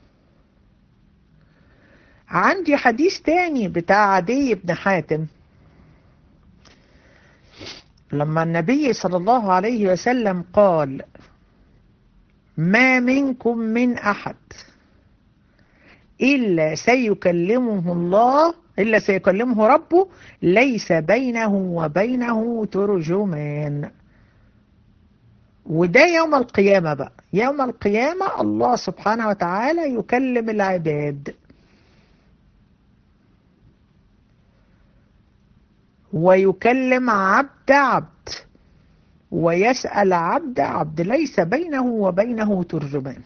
عندي حديث تاني بتاع عدي بن حاتم، لما النبي صلى الله عليه وسلم قال ما منكم من أحد إلا سيكلمه الله إلا سيكلمه ربه ليس بينه وبينه ترجمان. وده يوم القيامة بقى، يوم القيامة الله سبحانه وتعالى يكلم العباد ويكلم عبد عبد ويسأل عبد عبد ليس بينه وبينه ترجمان.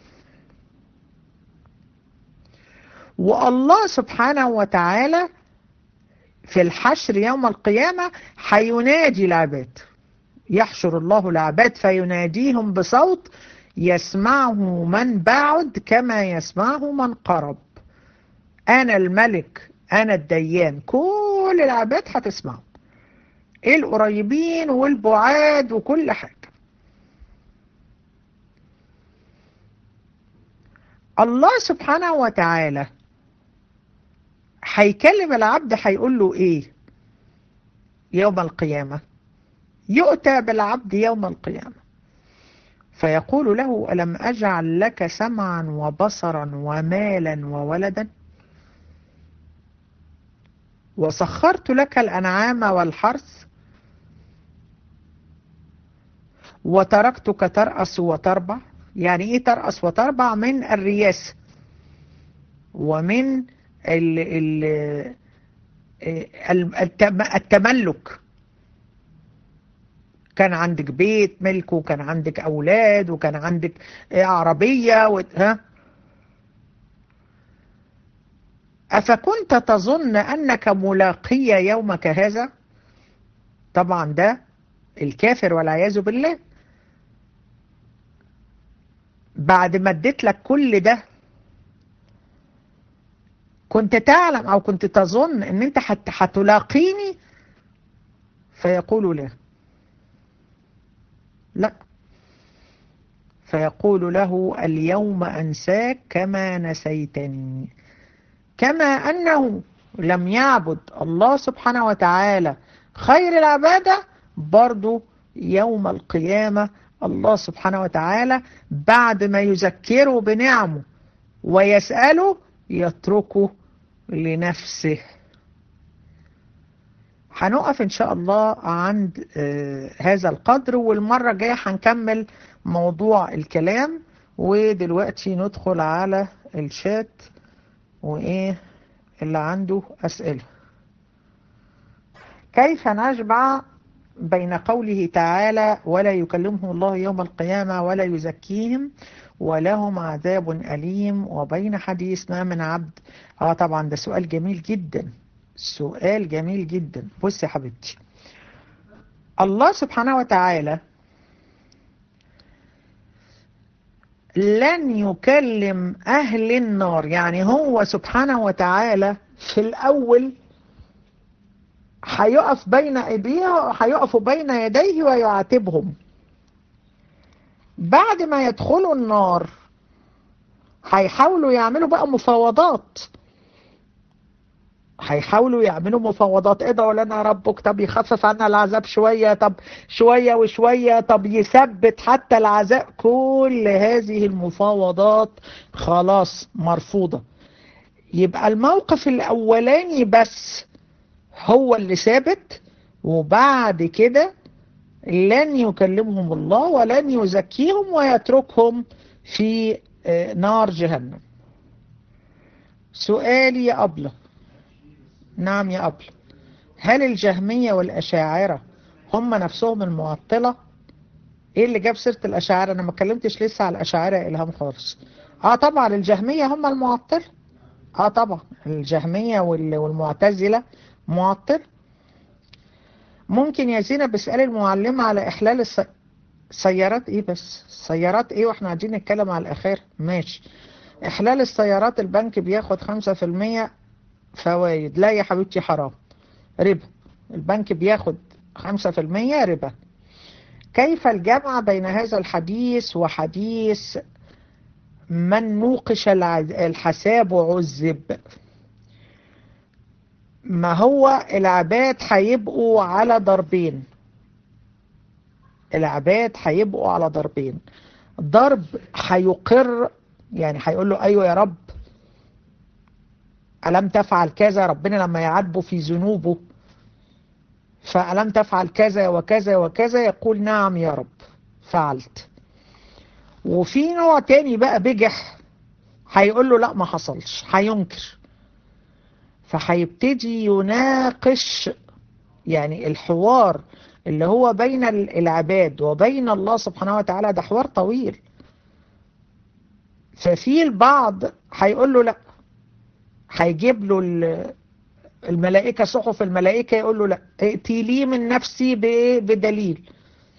والله سبحانه وتعالى في الحشر يوم القيامة حينادي العباد، يحشر الله العباد فيناديهم بصوت يسمعه من بعد كما يسمعه من قرب. أنا الملك أنا الديان، كل العباد هتسمعه، القريبين والبعاد وكل حاجة. الله سبحانه وتعالى هيكلم العبد، هيقول له ايه يوم القيامة؟ يؤتى بالعبد يوم القيامة فيقول له ألم أجعل لك سمعا وبصرا ومالا وولدا وسخرت لك الأنعام والحرث وتركتك ترأس وتربع. يعني ايه ترأس وتربع؟ من الرياسة ومن ال ال التملك. كان عندك بيت ملك وكان عندك أولاد وكان عندك عربية و... ها؟ أفكنت تظن أنك ملاقي يومك هذا؟ طبعا ده الكافر والعياذ بالله. بعد ما اديت لك كل ده كنت تعلم أو كنت تظن أن أنت هتلاقيني؟ فيقول له لا، فيقول له اليوم أنساك كما نسيتني. كما أنه لم يعبد الله سبحانه وتعالى خير العبادة، برضو يوم القيامة الله سبحانه وتعالى بعد ما يذكره بنعمه ويسأله يتركه لنفسه. هنقف إن شاء الله عند آه هذا القدر، والمرة الجاية هنكمل موضوع الكلام. ودلوقتي ندخل على الشات وإيه اللي عنده أسئلة. كيف نجمع بين قوله تعالى ولا يكلمهم الله يوم القيامة ولا يزكيهم ولهم عذاب أليم وبين حديث ما من عبد؟ اه طبعا ده سؤال جميل جدا، سؤال جميل جدا. بص يا حبيبتي، الله سبحانه وتعالى لن يكلم أهل النار. يعني هو سبحانه وتعالى في الأول هيقف بين ايديه، هيقفوا بين يديه ويعاتبهم. بعد ما يدخلوا النار هيحاولوا يعملوا بقى مفاوضات هيحاولوا يعملوا مفاوضات، ادعوا لنا ربك، طب يخفف عنا العذاب شوية، طب شوية وشوية، طب يثبت حتى العذاب. كل هذه المفاوضات خلاص مرفوضة. يبقى الموقف الأولاني بس هو اللي ثابت، وبعد كده لن يكلمهم الله ولن يزكيهم ويتركهم في نار جهنم. سؤالي يا أبلة، نعم يا أبلة، هل الجهمية والأشاعرة هم نفسهم المعطلة؟ ايه اللي جاب سيرة الأشاعرة؟ انا ما اتكلمتش لسه على الأشاعرة يا إلهام خالص. اه طبعا الجهمية هم المعطلة، اه طبعا الجهمية والمعتزلة معطل. ممكن يا زينب بسأل المعلمة على إحلال الس... سيارات ايه بس؟ سيارات ايه واحنا قاعدين نتكلم على الأخير؟ ماشي. إحلال السيارات البنك بياخد خمسة في المية فوائد. لا يا حبيبتي حرام، ربا. البنك بياخد خمسة في المية ربا. كيف الجمع بين هذا الحديث وحديث من نوقش الحساب وعذب؟ ما هو العباد هيبقوا على ضربين، العباد هيبقوا على ضربين. ضرب هيقر، يعني هيقول له ايوه يا رب ألم تفعل كذا، ربنا لما يعاتبه في ذنوبه فألم تفعل كذا وكذا وكذا، يقول نعم يا رب فعلت. وفي نوع تاني بقى بجح هيقول له لا ما حصلش، هينكر. فهيبتدي يناقش، يعني الحوار اللي هو بين العباد وبين الله سبحانه وتعالى ده حوار طويل. ففي البعض هيقول له لا، هيجيب له الملائكة، صحف الملائكة، يقول له لا ائتي لي من نفسي بدليل.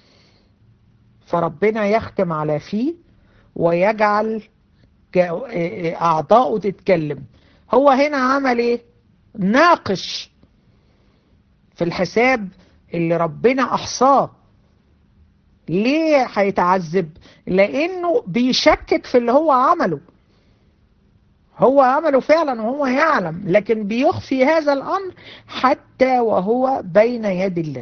فربنا يختم على فيه ويجعل أعضاؤه تتكلم. هو هنا عمل ايه؟ ناقش في الحساب اللي ربنا أحصاه. ليه هيتعذب؟ لأنه بيشكك في اللي هو عمله. هو عمله فعلا وهو يعلم، لكن بيخفي هذا الأمر حتى وهو بين يد الله.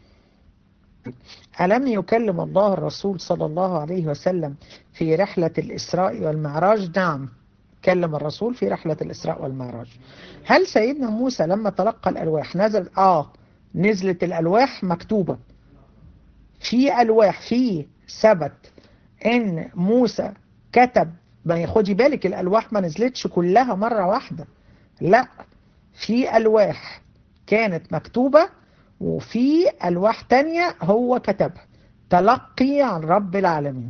ألم يكلم الله الرسول صلى الله عليه وسلم في رحلة الإسراء والمعراج؟ نعم، كلم الرسول في رحلة الإسراء والمعراج. هل سيدنا موسى لما تلقى الألواح نزل؟ آه نزلت الألواح مكتوبة في ألواح، في ثبت إن موسى كتب. ما ياخدي بالك الألواح ما نزلتش كلها مرة واحدة، لا، في ألواح كانت مكتوبة وفي ألواح تانية هو كتبها تلقي عن رب العالمين.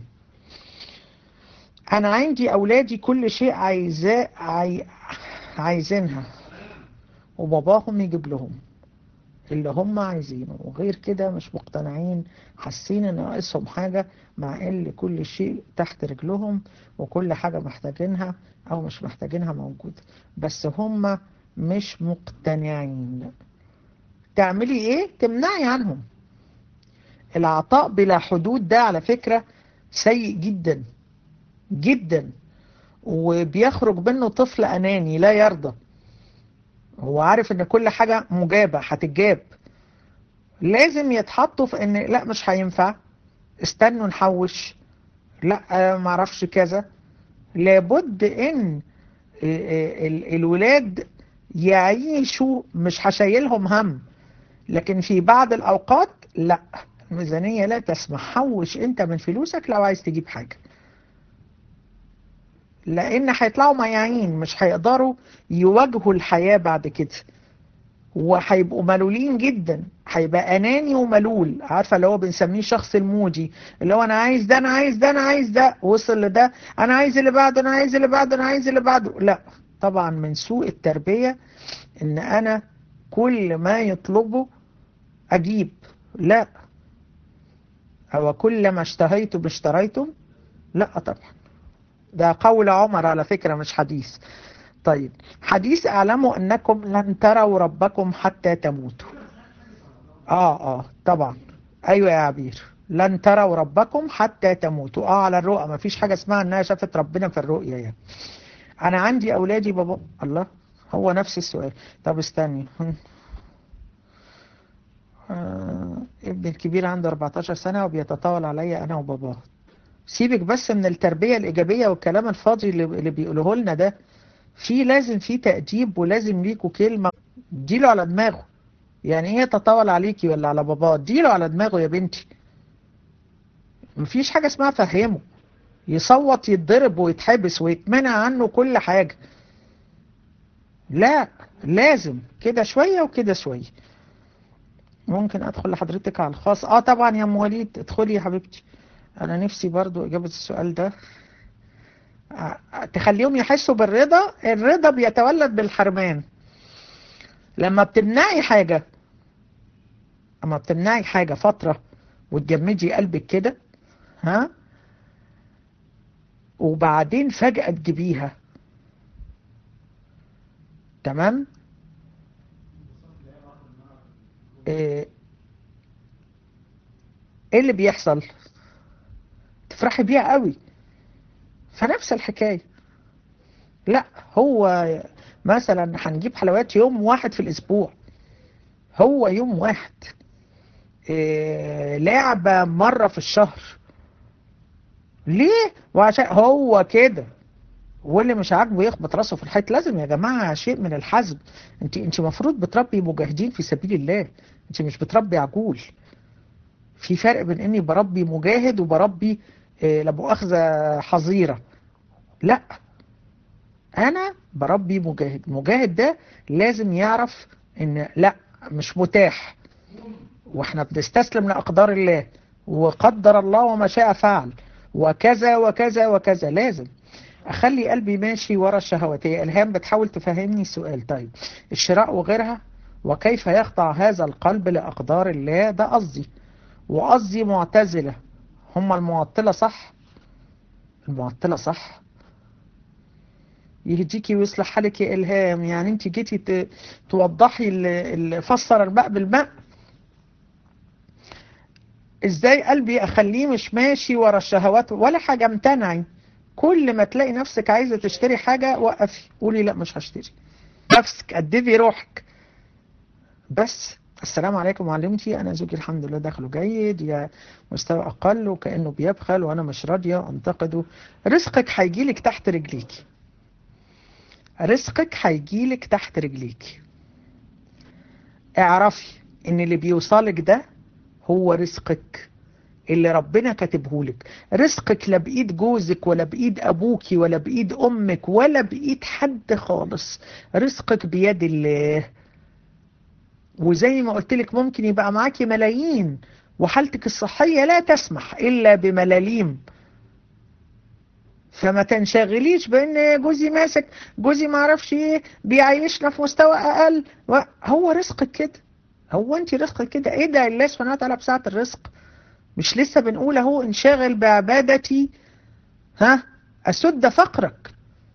أنا عندي أولادي كل شيء عايزاه عاي... عايزينها، وباباهم يجيب لهم اللي هم عايزينه، وغير كده مش مقتنعين، حاسين ان ناقصهم حاجة، مع ان كل شيء تحت رجلهم وكل حاجة محتاجينها او مش محتاجينها موجودة، بس هم مش مقتنعين. تعملي ايه؟ تمنعي عنهم. العطاء بلا حدود ده على فكرة سيء جدا جدا، وبيخرج منه طفل اناني لا يرضى. هو عارف ان كل حاجة مجابة هتتجاب. لازم يتحطوا في ان لا مش هينفع، استنوا نحوش، لا معرفش كذا. لابد ان الولاد يعيشوا، مش هشيلهم هم، لكن في بعض الاوقات لا، الميزانية لا تسمح، حوش انت من فلوسك لو عايز تجيب حاجة، لان هيطلعوا مياعين مش هيقدروا يواجهوا الحياة بعد كده، وهيبقوا ملولين جدا. هيبقى اناني وملول، عارفه اللي هو بنسميه شخص الموجي، اللي هو انا عايز ده انا عايز ده انا عايز ده، وصل لده انا عايز اللي بعده انا عايز اللي بعده انا عايز اللي بعده. لا طبعا من سوء التربيه ان انا كل ما يطلبه اجيب، لا. او كل ما اشتهيتم اشتريتم، لا طبعا. ده قول عمر على فكره مش حديث. طيب، حديث اعلموا انكم لن تروا ربكم حتى تموتوا. اه اه طبعا، ايوه يا عبير، لن تروا ربكم حتى تموتوا. اه على الرؤى، ما فيش حاجة اسمها انها شافت ربنا في الرؤية يعني. انا عندي اولادي بابا الله هو نفس السؤال. طب استني. آه، ابني الكبير عنده أربعتاشر سنة وبيتطاول عليا أنا وباباه. سيبك بس من التربية الإيجابية والكلام الفاضي اللي, اللي بيقوله لنا ده. في لازم في تأديب، ولازم ليكوا كلمة اديله على دماغه. يعني ايه يتطاول عليكي ولا على باباه؟ اديله على دماغه يا بنتي. مفيش حاجة اسمها فهمه. يصوت يتضرب ويتحبس ويتمنع عنه كل حاجة. لا، لازم كده شوية وكده شوية. ممكن ادخل لحضرتك على الخاص؟ اه طبعا يا ام وليد، ادخلي يا حبيبتي. انا نفسي برضو اجابة السؤال ده. آه، تخليهم يحسوا بالرضا. الرضا بيتولد بالحرمان. لما بتمنعي حاجة، اما بتمنعي حاجة فترة وتجمدي قلبك كده، ها، وبعدين فجأة تجيبيها، تمام، ايه إيه اللي بيحصل؟ تفرحي بيها قوي. فنفس الحكاية. لا، هو مثلا هنجيب حلويات يوم واحد في الاسبوع، هو يوم واحد. إيه، لعبة مرة في الشهر. ليه؟ وعشان هو كده. واللي مش عاجبه يخبط راسه في الحيط. لازم يا جماعة شيء من الحزم. انت انت المفروض بتربي مجاهدين في سبيل الله. انت مش بتربي عجول. في فرق بين اني بربي مجاهد وبربي إيه، لا مؤاخذة حظيرة. لا، انا بربي مجاهد. مجاهد ده لازم يعرف ان لا، مش متاح، واحنا بنستسلم لأقدار الله، وقدر الله وما شاء فعل، وكذا وكذا وكذا. لازم اخلي قلبي ماشي ورا الشهوات. هي الهام بتحاول تفهمني السؤال. طيب الشراء وغيرها، وكيف يخضع هذا القلب لأقدار الله، ده قصدي. وقصدي معتزلة. هم المعطلة صح؟ المعطلة صح. يهديكي ويصلح حالك يا إلهام. يعني انت جيتي ت- توضحي ال- ال- فسر الماء بالماء. ازاي قلبي اخليه مش ماشي ورا الشهوات ولا حاجة؟ امتنعي. كل ما تلاقي نفسك عايزة تشتري حاجة وقفي، قولي لا مش هشتري. نفسك أدبي روحك بس. السلام عليكم معلمتي، انا زوجي الحمد لله دخله جيد، يا مستوى اقل وكأنه بيبخل وانا مش راضية انتقده. رزقك هيجيلك تحت رجليك. رزقك هيجيلك تحت رجليك. اعرفي ان اللي بيوصلك ده هو رزقك اللي ربنا كاتبهولك. رزقك لا بإيد جوزك ولا بإيد أبوكي ولا بإيد أمك ولا بإيد حد خالص. رزقك بيد الله. وزي ما قلت لك ممكن يبقى معاكي ملايين وحالتك الصحية لا تسمح إلا بملاليم. فما تنشغليش بان جوزي ماسك، جوزي ما اعرفش ايه، بيعيشنا في مستوى اقل. هو رزقك كده. هو انت رزقك كده. ايه ده؟ الله سبحانه وتعالى بساعة الرزق. مش لسه بنقول اهو انشغل بعبادتي ها اسد فقرك.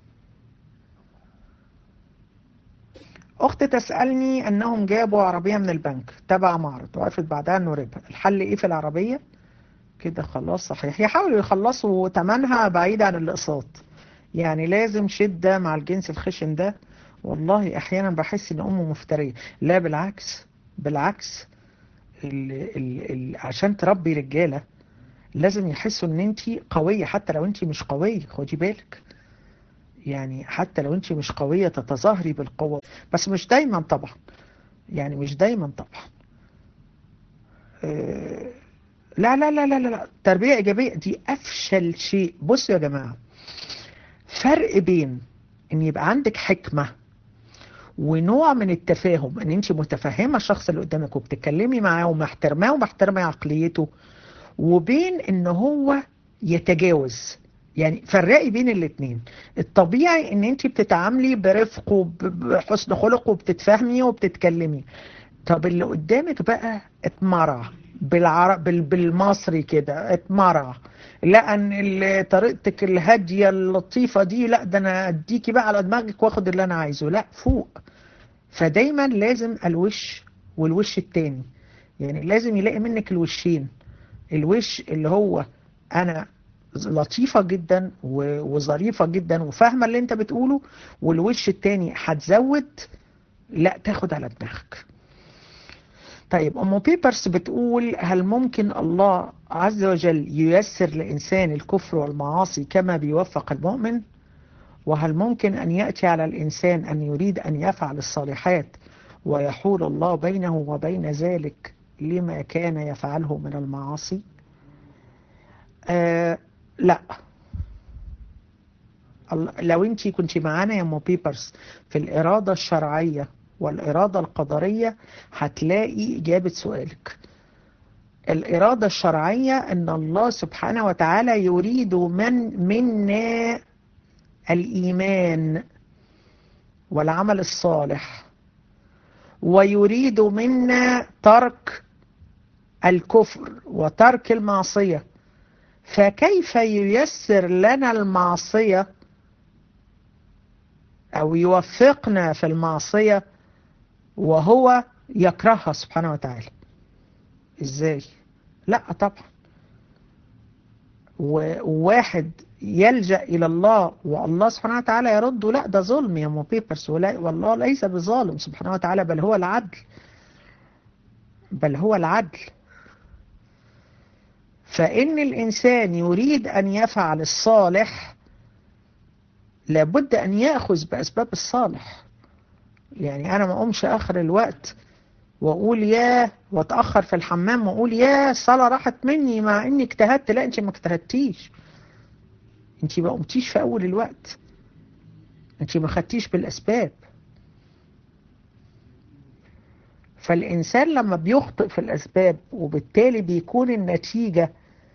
اختي تسألني انهم جابوا عربية من البنك تبع معرض وقفت بعدها انه ربح. الحل ايه في العربية؟ كده خلاص صحيح. يحاولوا يخلصوا تمنها بعيد عن الاقساط. يعني لازم شدة مع الجنس الخشن ده. والله احيانا بحس ان امه مفترية. لا بالعكس، بالعكس. ال ال ال عشان تربي رجالة لازم يحسوا ان انت قوية حتى لو انت مش قوية. خدي بالك، يعني حتى لو انت مش قوية تتظاهري بالقوة. بس مش دايما طبعا. يعني مش دايما طبعا. أه لا لا لا لا لا تربية ايجابية دي افشل شيء. بصوا يا جماعة، فرق بين ان يبقى عندك حكمة ونوع من التفاهم، ان انت متفهمة الشخص اللي قدامك وبتتكلمي معاه ومحترماه ومحترمة عقليته، وبين ان هو يتجاوز. يعني فرقي بين الاتنين. الطبيعي ان انت بتتعاملي برفق وبحسن خلق وبتتفهمي وبتتكلمي. طب اللي قدامك بقى اتمرع. بالعرب بال... بالمصري كده اتمرع. لا ان ال- طريقتك الهادية اللطيفة دي، لا ده انا اديكي بقى على دماغك واخد اللي انا عايزه. لا، فوق. فدايما لازم الوش والوش التاني. يعني لازم يلاقي منك الوشين. الوش اللي هو انا لطيفة جدا وظريفة جدا وفاهمة اللي انت بتقوله، والوش التاني هتزود، لا تاخد على دماغك. طيب أم بيبرس بتقول: هل ممكن الله عز وجل ييسر لإنسان الكفر والمعاصي كما بيوفق المؤمن؟ وهل ممكن أن يأتي على الإنسان أن يريد أن يفعل الصالحات ويحول الله بينه وبين ذلك لما كان يفعله من المعاصي؟ آه لا. لو انت كنت معانا يا ام بيبرس في الإرادة الشرعية والإرادة القدرية هتلاقي إجابة سؤالك. الإرادة الشرعية أن الله سبحانه وتعالى يريد من منا الإيمان والعمل الصالح، ويريد منا ترك الكفر وترك المعصية. فكيف ييسر لنا المعصية أو يوفقنا في المعصية وهو يكرهها سبحانه وتعالى؟ إزاي؟ لا طبعا. وواحد يلجأ إلى الله والله سبحانه وتعالى يرده، لا ده ظلم يا ام بيبرس، والله ليس بظالم سبحانه وتعالى، بل هو العدل، بل هو العدل. فإن الإنسان يريد أن يفعل الصالح لابد أن يأخذ بأسباب الصالح. يعني أنا ما أقومش آخر الوقت وأقول يا وأتأخر في الحمام وأقول يا الصلاة راحت مني مع إني اجتهدت. لا، أنت ما اجتهدتيش، أنت ما قمتيش في أول الوقت، أنت ما خدتيش بالأسباب. فالإنسان لما بيخطئ في الأسباب وبالتالي بيكون النتيجة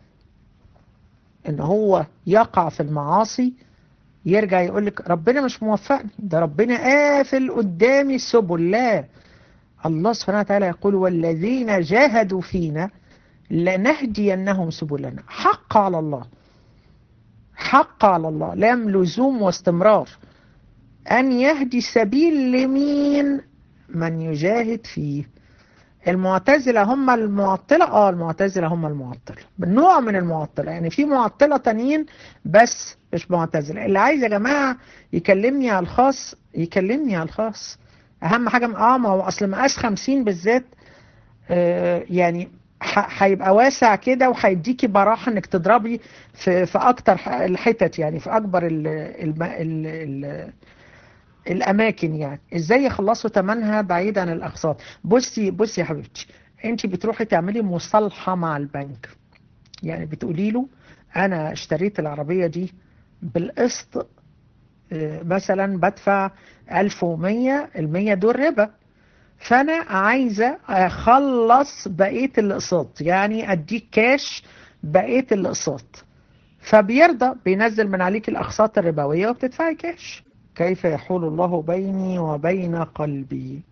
إن هو يقع في المعاصي، يرجع يقولك ربنا مش موفقني، ده ربنا قافل قدامي السبل. لا، الله سبحانه وتعالى يقول: والذين جاهدوا فينا لنهدينهم سبلنا. حق على الله، حق على الله، لام لزوم واستمرار أن يهدي سبيل لمين؟ من يجاهد فيه. المعتزلة هم المعطلة. اه المعتزلة هم المعطلة، بالنوع من المعطلة. يعني في معطلة تانيين بس مش معتزلة. اللي عايز يا جماعة يكلمني على الخاص يكلمني على الخاص. اهم حاجة اه ما هو اصل مقاس خمسين بالذات آه يعني هيبقى واسع كده وهيديكي براحة انك تضربي في في اكتر الحتت، يعني في اكبر ال ال ال ال الاماكن. يعني ازاي يخلصوا ثمنها بعيد عن الاقساط؟ بصي بصي يا حبيبتي، انت بتروحي تعملي مصالحة مع البنك. يعني بتقولي له انا اشتريت العربية دي بالقسط، مثلا بدفع ألف ومية، المية دول ربا، فانا عايزة اخلص بقية الاقساط، يعني اديك كاش بقية الاقساط. فبيرضى، بينزل من عليك الاقساط الربوية وبتدفعي كاش. كيف يحول الله بيني وبين قلبي؟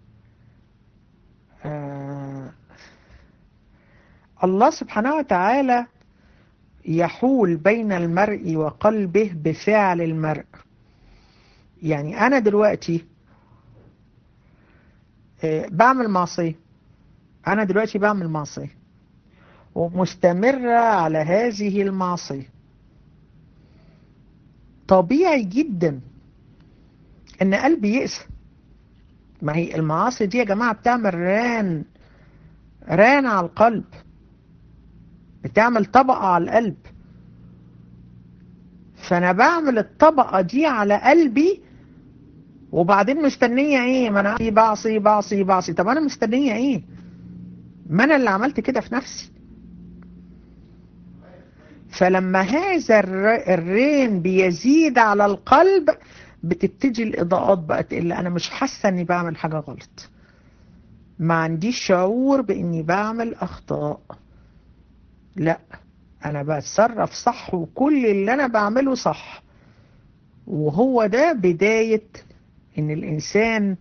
آه الله سبحانه وتعالى يحول بين المرء وقلبه بفعل المرء. يعني أنا دلوقتي آه بعمل معصية، أنا دلوقتي بعمل معصية ومستمرة على هذه المعصية. طبيعي جدا إن قلبي يقسى. ما هي المعاصي دي يا جماعة بتعمل ران ران على القلب، بتعمل طبقة على القلب. فانا بعمل الطبقة دي على قلبي وبعدين مستنية ايه؟ ما انا بعصي بعصي بعصي. طب انا مستنية ايه؟ ما انا اللي عملت كده في نفسي. فلما هذا الرين بيزيد على القلب بتبتدي الاضاءات بقى تقل. انا مش حاسة اني بعمل حاجة غلط، ما عنديش شعور باني بعمل اخطاء، لا انا بتصرف صح وكل اللي انا بعمله صح. وهو ده بداية ان الانسان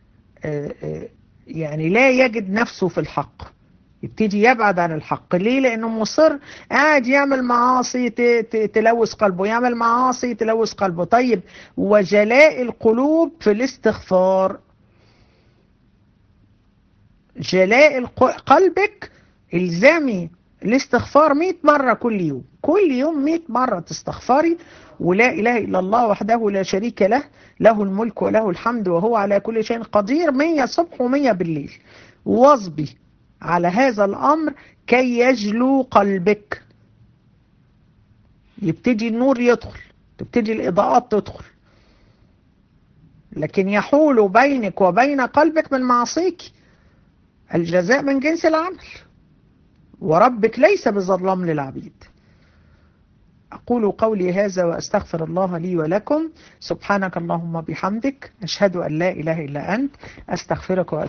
يعني لا يجد نفسه في الحق، يبتدي يبعد عن الحق. ليه؟ لانه مصر قاعد يعمل معاصي تلوث قلبه، يعمل معاصي تلوث قلبه. طيب وجلاء القلوب في الاستغفار. جلاء قلبك الزامي الاستغفار مئة مرة كل يوم، كل يوم مئة مرة تستغفري، ولا إله إلا الله وحده لا شريك له، له الملك وله الحمد وهو على كل شيء قدير، مية صبح ومية بالليل. واظبي على هذا الأمر كي يجلو قلبك، يبتدي النور يدخل، تبتدي الإضاءات تدخل. لكن يحول بينك وبين قلبك من معصيك، الجزاء من جنس العمل، وربك ليس بظلام للعبيد. أقول قولي هذا وأستغفر الله لي ولكم. سبحانك اللهم بحمدك، أشهد أن لا إله إلا أنت، أستغفرك وأتوب